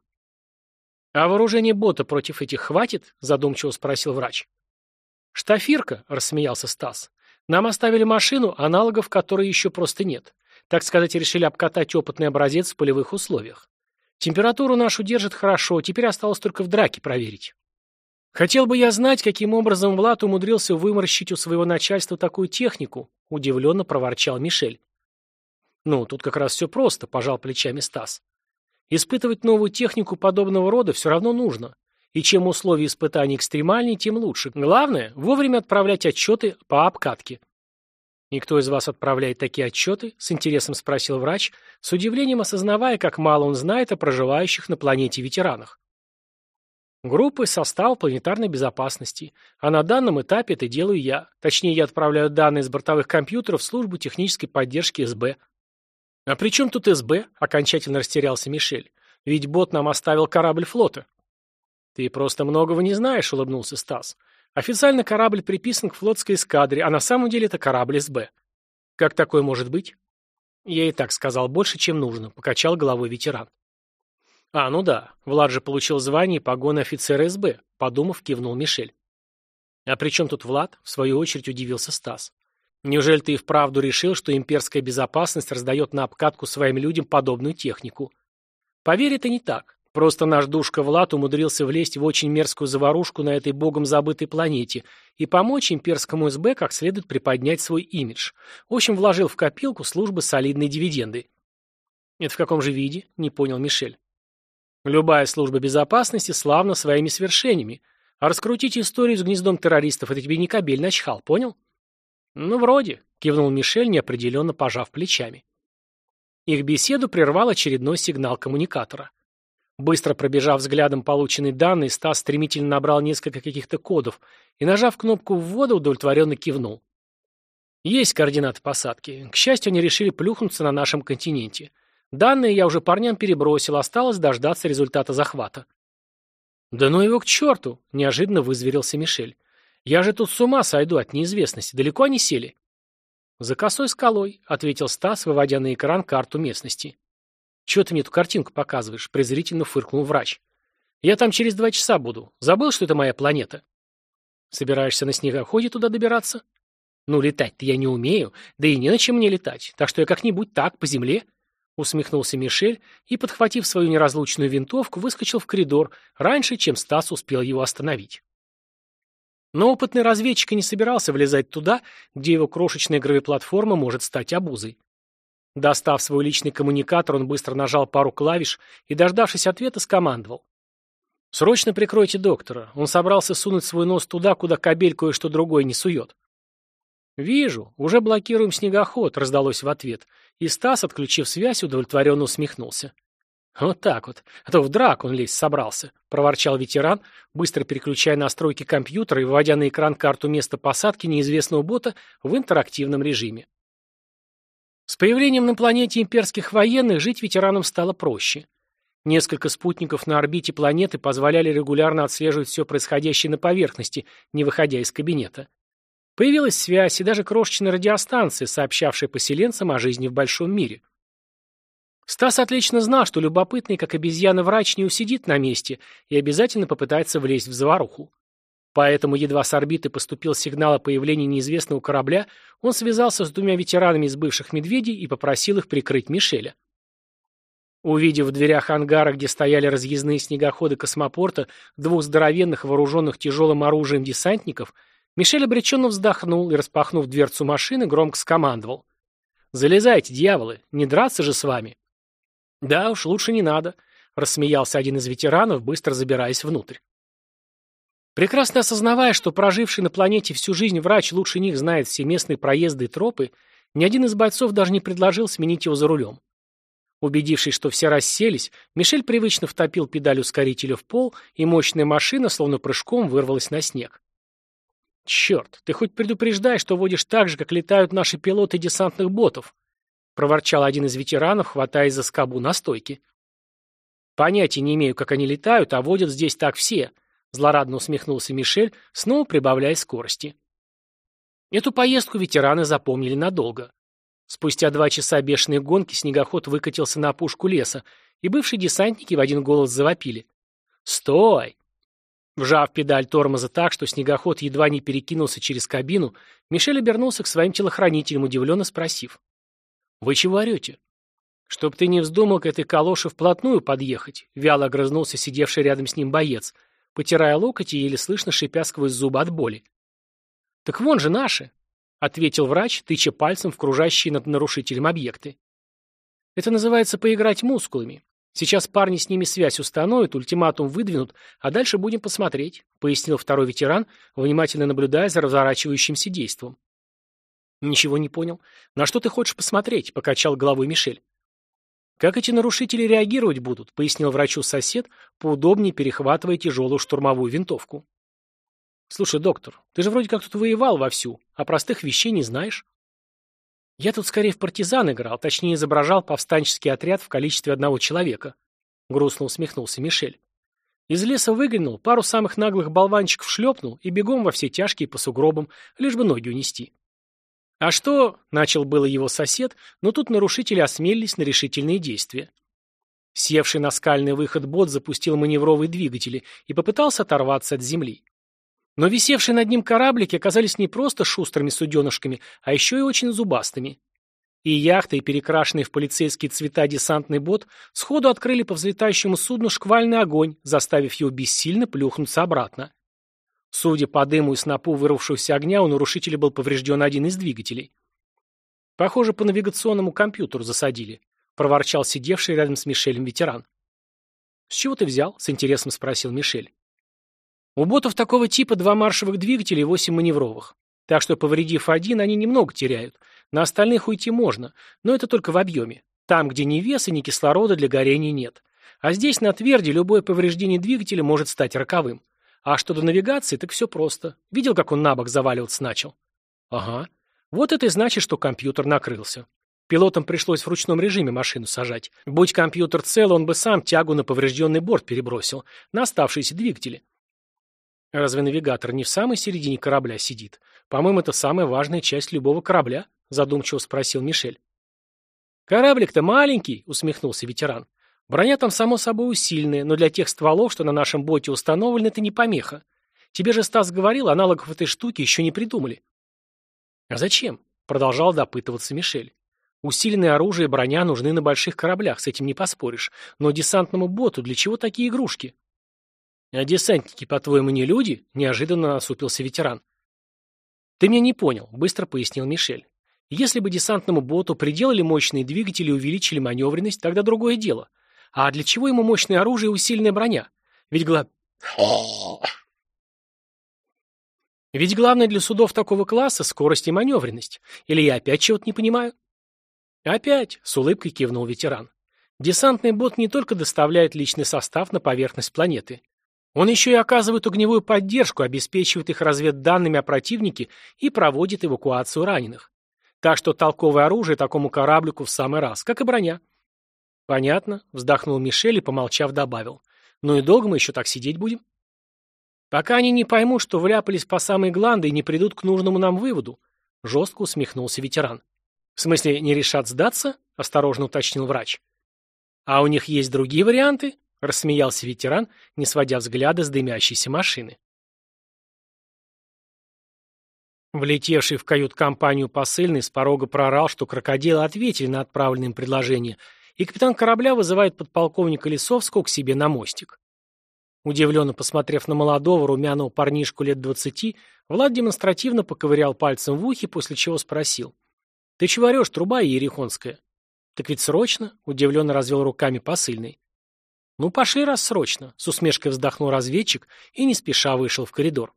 «А вооружение бота против этих хватит?» — задумчиво спросил врач. «Штафирка», — рассмеялся Стас. «Нам оставили машину, аналогов которой еще просто нет. Так сказать, решили обкатать опытный образец в полевых условиях. Температуру нашу держит хорошо, теперь осталось только в драке проверить». «Хотел бы я знать, каким образом Влад умудрился выморщить у своего начальства такую технику», — удивленно проворчал Мишель. «Ну, тут как раз все просто», — пожал плечами Стас. «Испытывать новую технику подобного рода все равно нужно. И чем условия испытаний экстремальнее, тем лучше. Главное — вовремя отправлять отчеты по обкатке». «И кто из вас отправляет такие отчеты?» — с интересом спросил врач, с удивлением осознавая, как мало он знает о проживающих на планете ветеранах. «Группы состава планетарной безопасности. А на данном этапе это делаю я. Точнее, я отправляю данные с бортовых компьютеров в службу технической поддержки эс бэ». «А при чем тут эс бэ?» — окончательно растерялся Мишель. «Ведь бот нам оставил корабль флота». «Ты просто многого не знаешь», — улыбнулся Стас. «Официально корабль приписан к флотской эскадре, а на самом деле это корабль эс бэ». «Как такое может быть?» «Я и так сказал больше, чем нужно», — покачал головой ветеран. «А, ну да, Влад же получил звание и погоны офицера эс бэ», — подумав, кивнул Мишель. «А при чем тут Влад?» — в свою очередь удивился Стас. «Неужели ты и вправду решил, что имперская безопасность раздает на обкатку своим людям подобную технику? Поверь, это не так. Просто наш душка Влад умудрился влезть в очень мерзкую заварушку на этой богом забытой планете и помочь имперскому эс бэ как следует приподнять свой имидж. В общем, вложил в копилку службы солидные дивиденды». «Это в каком же виде?» — не понял Мишель. «Любая служба безопасности славна своими свершениями. А раскрутить историю с гнездом террористов — это тебе не кобель начхал, понял?» «Ну, вроде», — кивнул Мишель, неопределенно пожав плечами. Их беседу прервал очередной сигнал коммуникатора. Быстро пробежав взглядом полученные данные, Стас стремительно набрал несколько каких-то кодов и, нажав кнопку ввода, удовлетворенно кивнул. «Есть координаты посадки. К счастью, они решили плюхнуться на нашем континенте. Данные я уже парням перебросил, осталось дождаться результата захвата». «Да ну его к черту!» — неожиданно вызверился Мишель. «Я же тут с ума сойду от неизвестности. Далеко они сели?» «За косой скалой», — ответил Стас, выводя на экран карту местности. «Чего ты мне эту картинку показываешь?» — презрительно фыркнул врач. «Я там через два часа буду. Забыл, что это моя планета?» «Собираешься на снегоходе туда добираться?» «Ну, летать-то я не умею, да и не на чем мне летать, так что я как-нибудь так, по земле», — усмехнулся Мишель и, подхватив свою неразлучную винтовку, выскочил в коридор раньше, чем Стас успел его остановить. Но опытный разведчик и не собирался влезать туда, где его крошечная гравиплатформа может стать обузой. Достав свой личный коммуникатор, он быстро нажал пару клавиш и, дождавшись ответа, скомандовал. «Срочно прикройте доктора. Он собрался сунуть свой нос туда, куда кобель кое-что другое не сует». «Вижу. Уже блокируем снегоход», — раздалось в ответ, и Стас, отключив связь, удовлетворенно усмехнулся. «Вот так вот. А то в драку он лезть собрался», — проворчал ветеран, быстро переключая настройки компьютера и выводя на экран карту места посадки неизвестного бота в интерактивном режиме. С появлением на планете имперских военных жить ветеранам стало проще. Несколько спутников на орбите планеты позволяли регулярно отслеживать все происходящее на поверхности, не выходя из кабинета. Появилась связь и даже крошечная радиостанция, сообщавшая поселенцам о жизни в большом мире. Стас отлично знал, что любопытный, как обезьяна-врач, не усидит на месте и обязательно попытается влезть в заваруху. Поэтому, едва с орбиты поступил сигнал о появлении неизвестного корабля, он связался с двумя ветеранами из бывших «Медведей» и попросил их прикрыть Мишеля. Увидев в дверях ангара, где стояли разъездные снегоходы космопорта, двух здоровенных, вооруженных тяжелым оружием десантников, Мишель обреченно вздохнул и, распахнув дверцу машины, громко скомандовал: «Залезайте, дьяволы, не драться же с вами!» «Да уж, лучше не надо», — рассмеялся один из ветеранов, быстро забираясь внутрь. Прекрасно осознавая, что проживший на планете всю жизнь врач лучше них знает все местные проезды и тропы, ни один из бойцов даже не предложил сменить его за рулем. Убедившись, что все расселись, Мишель привычно втопил педаль ускорителя в пол, и мощная машина, словно прыжком, вырвалась на снег. «Черт, ты хоть предупреждай, что водишь так же, как летают наши пилоты десантных ботов», — проворчал один из ветеранов, хватаясь за скобу на стойке. «Понятия не имею, как они летают, а водят здесь так все», — злорадно усмехнулся Мишель, снова прибавляя скорости. Эту поездку ветераны запомнили надолго. Спустя два часа бешеной гонки снегоход выкатился на опушку леса, и бывшие десантники в один голос завопили: «Стой!». Вжав педаль тормоза так, что снегоход едва не перекинулся через кабину, Мишель обернулся к своим телохранителям, удивленно спросив: «Вы чего орете?» «Чтоб ты не вздумал к этой калоше вплотную подъехать», — вяло огрызнулся сидевший рядом с ним боец, потирая локоть и еле слышно шипя сквозь зубы от боли. «Так вон же наши», — ответил врач, тыча пальцем в кружащие над нарушителем объекты. «Это называется поиграть мускулами. Сейчас парни с ними связь установят, ультиматум выдвинут, а дальше будем посмотреть», — пояснил второй ветеран, внимательно наблюдая за разворачивающимся действом. «Ничего не понял. На что ты хочешь посмотреть?» — покачал головой Мишель. «Как эти нарушители реагировать будут?» — пояснил врачу сосед, поудобнее перехватывая тяжелую штурмовую винтовку. «Слушай, доктор, ты же вроде как тут воевал вовсю, а простых вещей не знаешь». «Я тут скорее в партизан играл, точнее изображал повстанческий отряд в количестве одного человека», — грустно усмехнулся Мишель. «Из леса выглянул, пару самых наглых болванчиков шлепнул и бегом во все тяжкие по сугробам, лишь бы ноги унести». «А что?» — начал было его сосед, но тут нарушители осмелились на решительные действия. Севший на скальный выход бот запустил маневровые двигатели и попытался оторваться от земли. Но висевшие над ним кораблики оказались не просто шустрыми суденышками, а еще и очень зубастыми. И яхта, и перекрашенный в полицейские цвета десантный бот сходу открыли по взлетающему судну шквальный огонь, заставив его бессильно плюхнуться обратно. Судя по дыму и снопу вырвавшегося огня, у нарушителя был поврежден один из двигателей. «Похоже, по навигационному компьютеру засадили», — проворчал сидевший рядом с Мишелем ветеран. «С чего ты взял?» — с интересом спросил Мишель. «У ботов такого типа два маршевых двигателя и восемь маневровых. Так что, повредив один, они немного теряют. На остальных уйти можно, но это только в объеме. Там, где ни веса, ни кислорода для горения нет. А здесь, на тверди, любое повреждение двигателя может стать роковым. А что до навигации, так все просто. Видел, как он на бок заваливаться начал?» «Ага. Вот это и значит, что компьютер накрылся. Пилотам пришлось в ручном режиме машину сажать. Будь компьютер цел, он бы сам тягу на поврежденный борт перебросил, на оставшиеся двигатели». «Разве навигатор не в самой середине корабля сидит? По-моему, это самая важная часть любого корабля», задумчиво спросил Мишель. «Кораблик-то маленький», усмехнулся ветеран. «Броня там, само собой, усиленная, но для тех стволов, что на нашем боте установлены, это не помеха. Тебе же Стас говорил, аналогов этой штуки еще не придумали». «А зачем?» — продолжал допытываться Мишель. «Усиленное оружие и броня нужны на больших кораблях, с этим не поспоришь. Но десантному боту для чего такие игрушки?» «А десантники, по-твоему, не люди?» — неожиданно насупился ветеран. «Ты меня не понял», — быстро пояснил Мишель. «Если бы десантному боту приделали мощные двигатели и увеличили маневренность, тогда другое дело. А для чего ему мощное оружие и усиленная броня? Ведь гла... Ведь главное для судов такого класса — скорость и маневренность. Или я опять чего-то не понимаю?» «Опять», — с улыбкой кивнул ветеран. «Десантный бот не только доставляет личный состав на поверхность планеты. Он еще и оказывает огневую поддержку, обеспечивает их разведданными о противнике и проводит эвакуацию раненых. Так что толковое оружие такому кораблику в самый раз, как и броня». Понятно, вздохнул Мишель и, помолчав, добавил. Ну и долго мы еще так сидеть будем? Пока они не поймут, что вляпались по самые гланды и не придут к нужному нам выводу, жестко усмехнулся ветеран. В смысле, не решат сдаться? Осторожно уточнил врач. А у них есть другие варианты? Рассмеялся ветеран, не сводя взгляда с дымящейся машины. Влетевший в кают-компанию посыльный с порога проорал, что крокодилы ответили на отправленное им предложение, и капитан корабля вызывает подполковника Лисовского к себе на мостик. Удивленно посмотрев на молодого, румяного парнишку лет двадцати, Влад демонстративно поковырял пальцем в ухе, после чего спросил. «Ты чего орешь, труба иерихонская?» «Так ведь срочно?» — удивленно развел руками посыльный. «Ну, пошли раз срочно», — с усмешкой вздохнул разведчик и не спеша вышел в коридор.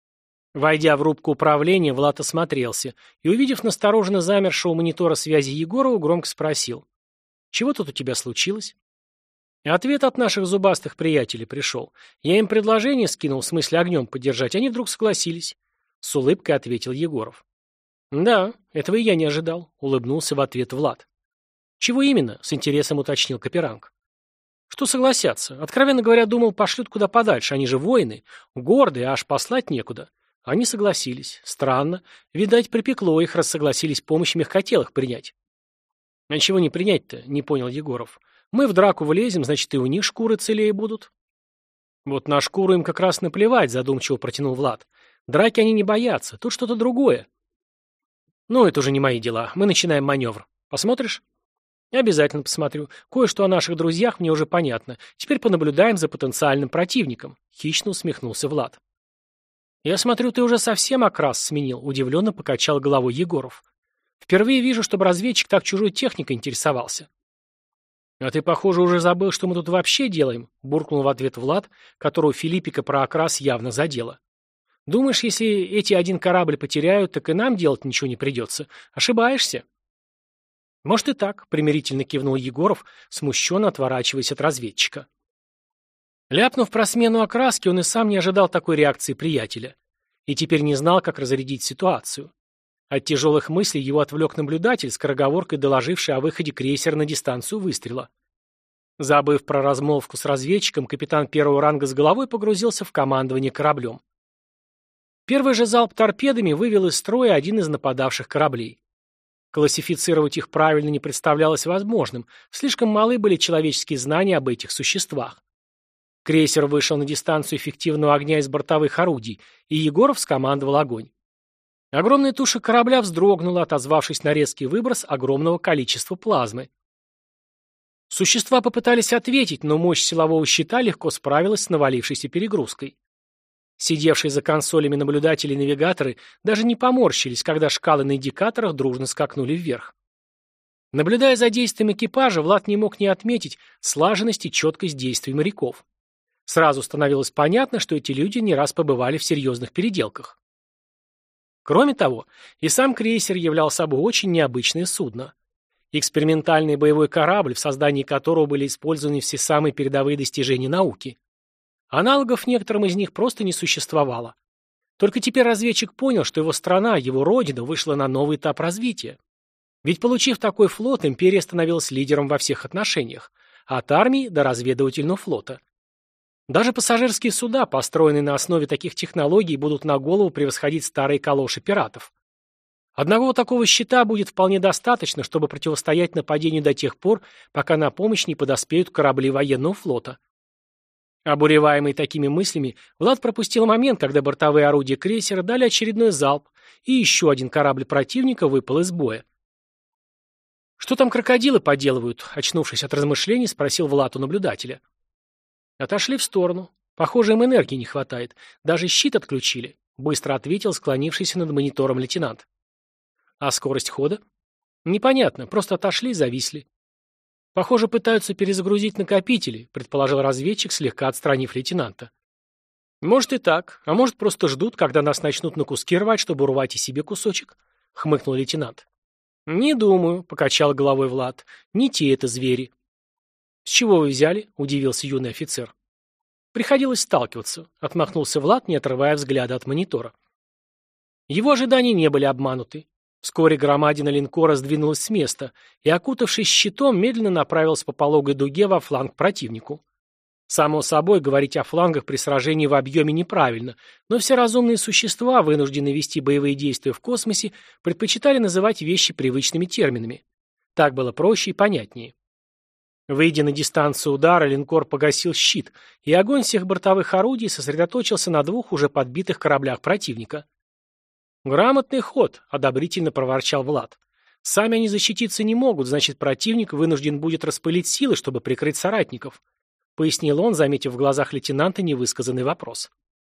Войдя в рубку управления, Влад осмотрелся и, увидев настороженно замершего монитора связи Егорова, громко спросил. «Чего тут у тебя случилось?» Ответ от наших зубастых приятелей пришел. Я им предложение скинул, в смысле огнем поддержать, они вдруг согласились. С улыбкой ответил Егоров. «Да, этого и я не ожидал», — улыбнулся в ответ Влад. «Чего именно?» — с интересом уточнил Каперанг. «Что согласятся? Откровенно говоря, думал, пошлют куда подальше, они же воины, гордые, аж послать некуда». Они согласились. Странно. Видать, припекло их, раз согласились помощь мягкотелых принять. «А чего не принять-то?» — не понял Егоров. «Мы в драку влезем, значит, и у них шкуры целее будут». «Вот на шкуру им как раз наплевать», — задумчиво протянул Влад. «Драки они не боятся, тут что-то другое». «Ну, это уже не мои дела. Мы начинаем маневр. Посмотришь?» «Обязательно посмотрю. Кое-что о наших друзьях мне уже понятно. Теперь понаблюдаем за потенциальным противником», — хищно усмехнулся Влад. «Я смотрю, ты уже совсем окрас сменил», — удивленно покачал головой Егоров. «Впервые вижу, чтобы разведчик так чужой техникой интересовался». «А ты, похоже, уже забыл, что мы тут вообще делаем», — буркнул в ответ Влад, которого Филиппика про окрас явно задело. «Думаешь, если эти один корабль потеряют, так и нам делать ничего не придется? Ошибаешься?» «Может и так», — примирительно кивнул Егоров, смущенно отворачиваясь от разведчика. Ляпнув про смену окраски, он и сам не ожидал такой реакции приятеля. И теперь не знал, как разрядить ситуацию. От тяжелых мыслей его отвлек наблюдатель, скороговоркой доложивший о выходе крейсера на дистанцию выстрела. Забыв про размолвку с разведчиком, капитан первого ранга с головой погрузился в командование кораблем. Первый же залп торпедами вывел из строя один из нападавших кораблей. Классифицировать их правильно не представлялось возможным, слишком малы были человеческие знания об этих существах. Крейсер вышел на дистанцию эффективного огня из бортовых орудий, и Егоров скомандовал огонь. Огромная туша корабля вздрогнула, отозвавшись на резкий выброс огромного количества плазмы. Существа попытались ответить, но мощь силового щита легко справилась с навалившейся перегрузкой. Сидевшие за консолями наблюдатели и навигаторы даже не поморщились, когда шкалы на индикаторах дружно скакнули вверх. Наблюдая за действием экипажа, Влад не мог не отметить слаженность и четкость действий моряков. Сразу становилось понятно, что эти люди не раз побывали в серьезных переделках. Кроме того, и сам крейсер являл собой очень необычное судно. Экспериментальный боевой корабль, в создании которого были использованы все самые передовые достижения науки. Аналогов некоторым из них просто не существовало. Только теперь разведчик понял, что его страна, его родина, вышла на новый этап развития. Ведь, получив такой флот, империя становилась лидером во всех отношениях, от армии до разведывательного флота. Даже пассажирские суда, построенные на основе таких технологий, будут на голову превосходить старые калоши пиратов. Одного такого щита будет вполне достаточно, чтобы противостоять нападению до тех пор, пока на помощь не подоспеют корабли военного флота. Обуреваемый такими мыслями, Влад пропустил момент, когда бортовые орудия крейсера дали очередной залп, и еще один корабль противника выпал из боя. «Что там крокодилы поделывают?» — очнувшись от размышлений, спросил Влад у наблюдателя. «Отошли в сторону. Похоже, им энергии не хватает. Даже щит отключили», — быстро ответил склонившийся над монитором лейтенант. «А скорость хода?» «Непонятно, просто отошли и зависли». «Похоже, пытаются перезагрузить накопители», — предположил разведчик, слегка отстранив лейтенанта. «Может и так, а может просто ждут, когда нас начнут на куски рвать, чтобы урвать и себе кусочек», — хмыкнул лейтенант. «Не думаю», — покачал головой Влад. «Не те это звери». «С чего вы взяли?» — удивился юный офицер. «Приходилось сталкиваться», — отмахнулся Влад, не отрывая взгляда от монитора. Его ожидания не были обмануты. Вскоре громадина линкора сдвинулась с места и, окутавшись щитом, медленно направилась по пологой дуге во фланг противнику. Само собой, говорить о флангах при сражении в объеме неправильно, но все разумные существа, вынужденные вести боевые действия в космосе, предпочитали называть вещи привычными терминами. Так было проще и понятнее. Выйдя на дистанцию удара, линкор погасил щит, и огонь всех бортовых орудий сосредоточился на двух уже подбитых кораблях противника. «Грамотный ход», — одобрительно проворчал Влад. «Сами они защититься не могут, значит, противник вынужден будет распылить силы, чтобы прикрыть соратников», — пояснил он, заметив в глазах лейтенанта невысказанный вопрос.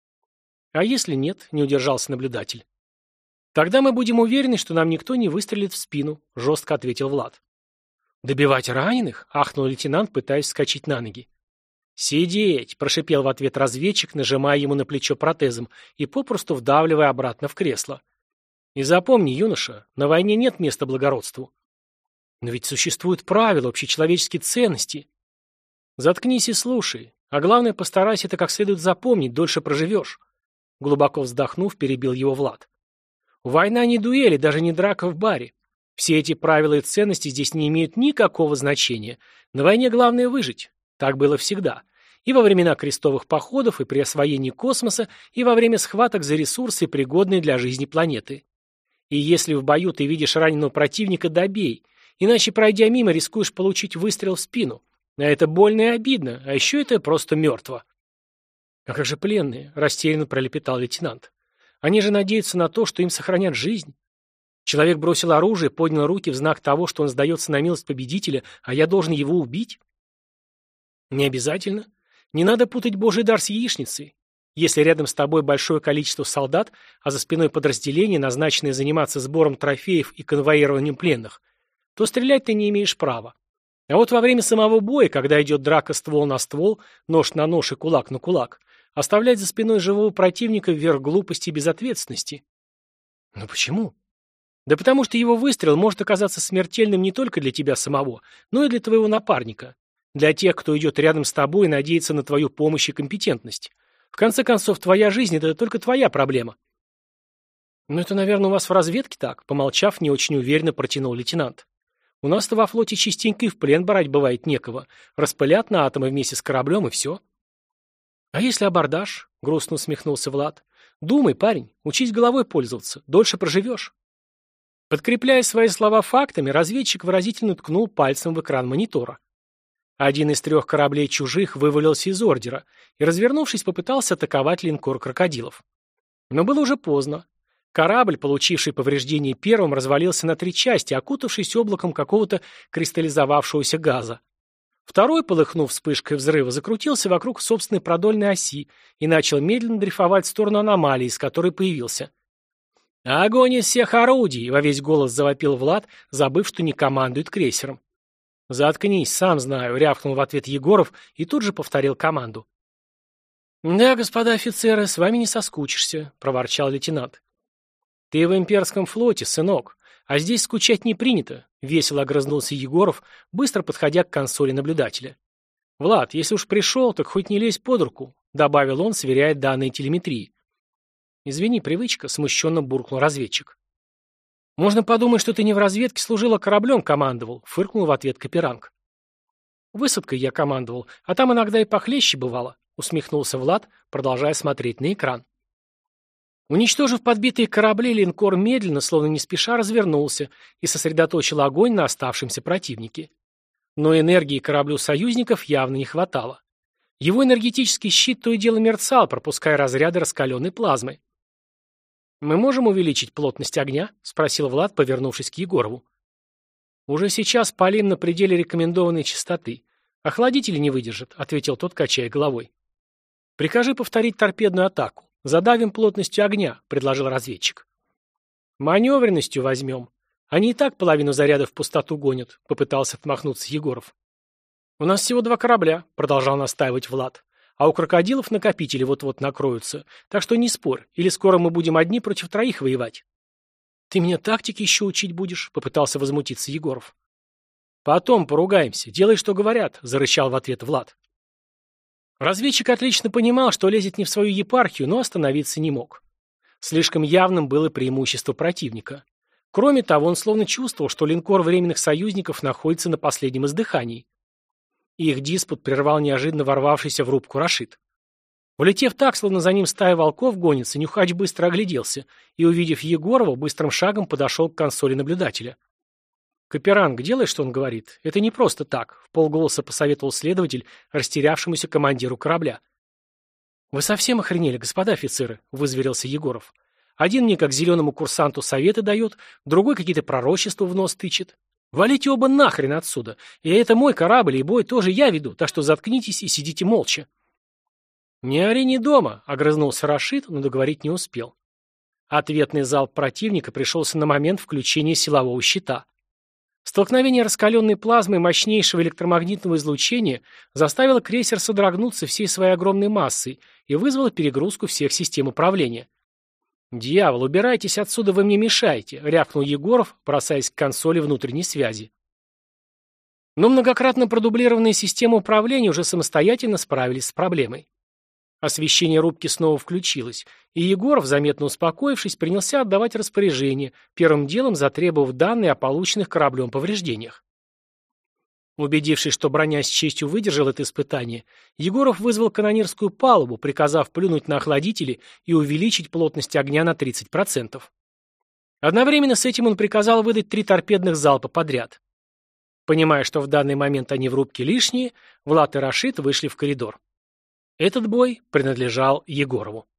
«А если нет?» — не удержался наблюдатель. «Тогда мы будем уверены, что нам никто не выстрелит в спину», — жестко ответил Влад. «Добивать раненых?» — ахнул лейтенант, пытаясь вскочить на ноги. «Сидеть!» — прошипел в ответ разведчик, нажимая ему на плечо протезом и попросту вдавливая обратно в кресло. «И запомни, юноша, на войне нет места благородству». «Но ведь существуют правила, общечеловеческие ценности». «Заткнись и слушай. А главное, постарайся это как следует запомнить, дольше проживешь». Глубоко вздохнув, перебил его Влад. «Война не дуэли, даже не драка в баре. Все эти правила и ценности здесь не имеют никакого значения. На войне главное выжить. Так было всегда. И во времена крестовых походов, и при освоении космоса, и во время схваток за ресурсы, пригодные для жизни планеты. И если в бою ты видишь раненого противника, добей. Иначе, пройдя мимо, рискуешь получить выстрел в спину. А это больно и обидно, а еще это просто мертво». «А как же пленные?» – растерянно пролепетал лейтенант. «Они же надеются на то, что им сохранят жизнь. Человек бросил оружие, поднял руки в знак того, что он сдается на милость победителя, а я должен его убить?» «Не обязательно. Не надо путать божий дар с яичницей. Если рядом с тобой большое количество солдат, а за спиной подразделение, назначенное заниматься сбором трофеев и конвоированием пленных, то стрелять ты не имеешь права. А вот во время самого боя, когда идет драка ствол на ствол, нож на нож и кулак на кулак, оставлять за спиной живого противника вверх глупости и безответственности». «Но почему?» «Да потому что его выстрел может оказаться смертельным не только для тебя самого, но и для твоего напарника. Для тех, кто идет рядом с тобой и надеется на твою помощь и компетентность. В конце концов, твоя жизнь – это только твоя проблема». «Ну это, наверное, у вас в разведке так», – помолчав, не очень уверенно протянул лейтенант. «У нас-то во флоте частенько и в плен брать бывает некого. Распылят на атомы вместе с кораблем и все». «А если абордаж?» – грустно усмехнулся Влад. «Думай, парень, учись головой пользоваться, дольше проживешь». Подкрепляя свои слова фактами, разведчик выразительно ткнул пальцем в экран монитора. Один из трех кораблей чужих вывалился из ордера и, развернувшись, попытался атаковать линкор крокодилов. Но было уже поздно. Корабль, получивший повреждение первым, развалился на три части, окутавшись облаком какого-то кристаллизовавшегося газа. Второй, полыхнув вспышкой взрыва, закрутился вокруг собственной продольной оси и начал медленно дрейфовать в сторону аномалии, из которой появился. «Огонь из всех орудий!» — во весь голос завопил Влад, забыв, что не командует крейсером. «Заткнись, сам знаю», — рявкнул в ответ Егоров и тут же повторил команду. «Да, господа офицеры, с вами не соскучишься», — проворчал лейтенант. «Ты в имперском флоте, сынок, а здесь скучать не принято», — весело огрызнулся Егоров, быстро подходя к консоли наблюдателя. «Влад, если уж пришел, так хоть не лезь под руку», — добавил он, сверяя данные телеметрии. «Извини, привычка», — смущенно буркнул разведчик. «Можно подумать, что ты не в разведке служил, а кораблем командовал», — фыркнул в ответ Каперанг. «Высадкой я командовал, а там иногда и похлеще бывало», — усмехнулся Влад, продолжая смотреть на экран. Уничтожив подбитые корабли, линкор медленно, словно не спеша, развернулся и сосредоточил огонь на оставшемся противнике. Но энергии кораблю союзников явно не хватало. Его энергетический щит то и дело мерцал, пропуская разряды раскаленной плазмы. «Мы можем увеличить плотность огня?» — спросил Влад, повернувшись к Егорову. «Уже сейчас палим на пределе рекомендованной частоты. Охладители не выдержат», — ответил тот, качая головой. «Прикажи повторить торпедную атаку. Задавим плотностью огня», — предложил разведчик. «Маневренностью возьмем. Они и так половину заряда в пустоту гонят», — попытался отмахнуться Егоров. «У нас всего два корабля», — продолжал настаивать Влад. «А у крокодилов накопители вот-вот накроются. Так что не спорь, или скоро мы будем одни против троих воевать». «Ты меня тактике еще учить будешь?» — попытался возмутиться Егоров. «Потом поругаемся. Делай, что говорят», — зарычал в ответ Влад. Разведчик отлично понимал, что лезет не в свою епархию, но остановиться не мог. Слишком явным было преимущество противника. Кроме того, он словно чувствовал, что линкор временных союзников находится на последнем издыхании. И их диспут прервал неожиданно ворвавшийся в рубку Рашид. Улетев так, словно за ним стая волков гонится, Нюхач быстро огляделся и, увидев Егорова, быстрым шагом подошел к консоли наблюдателя. «Каперанг, делай, что он говорит. Это не просто так», — вполголоса посоветовал следователь растерявшемуся командиру корабля. «Вы совсем охренели, господа офицеры», — вызверился Егоров. «Один мне как зеленому курсанту советы дает, другой какие-то пророчества в нос тычет. Валите оба нахрен отсюда. И это мой корабль, и бой тоже я веду, так что заткнитесь и сидите молча». «Не ори не дома», — огрызнулся Рашид, но договорить не успел. Ответный залп противника пришелся на момент включения силового щита. Столкновение раскаленной плазмы и мощнейшего электромагнитного излучения заставило крейсер содрогнуться всей своей огромной массой и вызвало перегрузку всех систем управления. «Дьявол, убирайтесь отсюда, вы мне мешаете», — рявкнул Егоров, бросаясь к консоли внутренней связи. Но многократно продублированные системы управления уже самостоятельно справились с проблемой. Освещение рубки снова включилось, и Егоров, заметно успокоившись, принялся отдавать распоряжение, первым делом затребовав данные о полученных кораблем повреждениях. Убедившись, что броня с честью выдержала это испытание, Егоров вызвал канонирскую палубу, приказав плюнуть на охладители и увеличить плотность огня на тридцать процентов. Одновременно с этим он приказал выдать три торпедных залпа подряд. Понимая, что в данный момент они в рубке лишние, Влад и Рашид вышли в коридор. Этот бой принадлежал Егорову.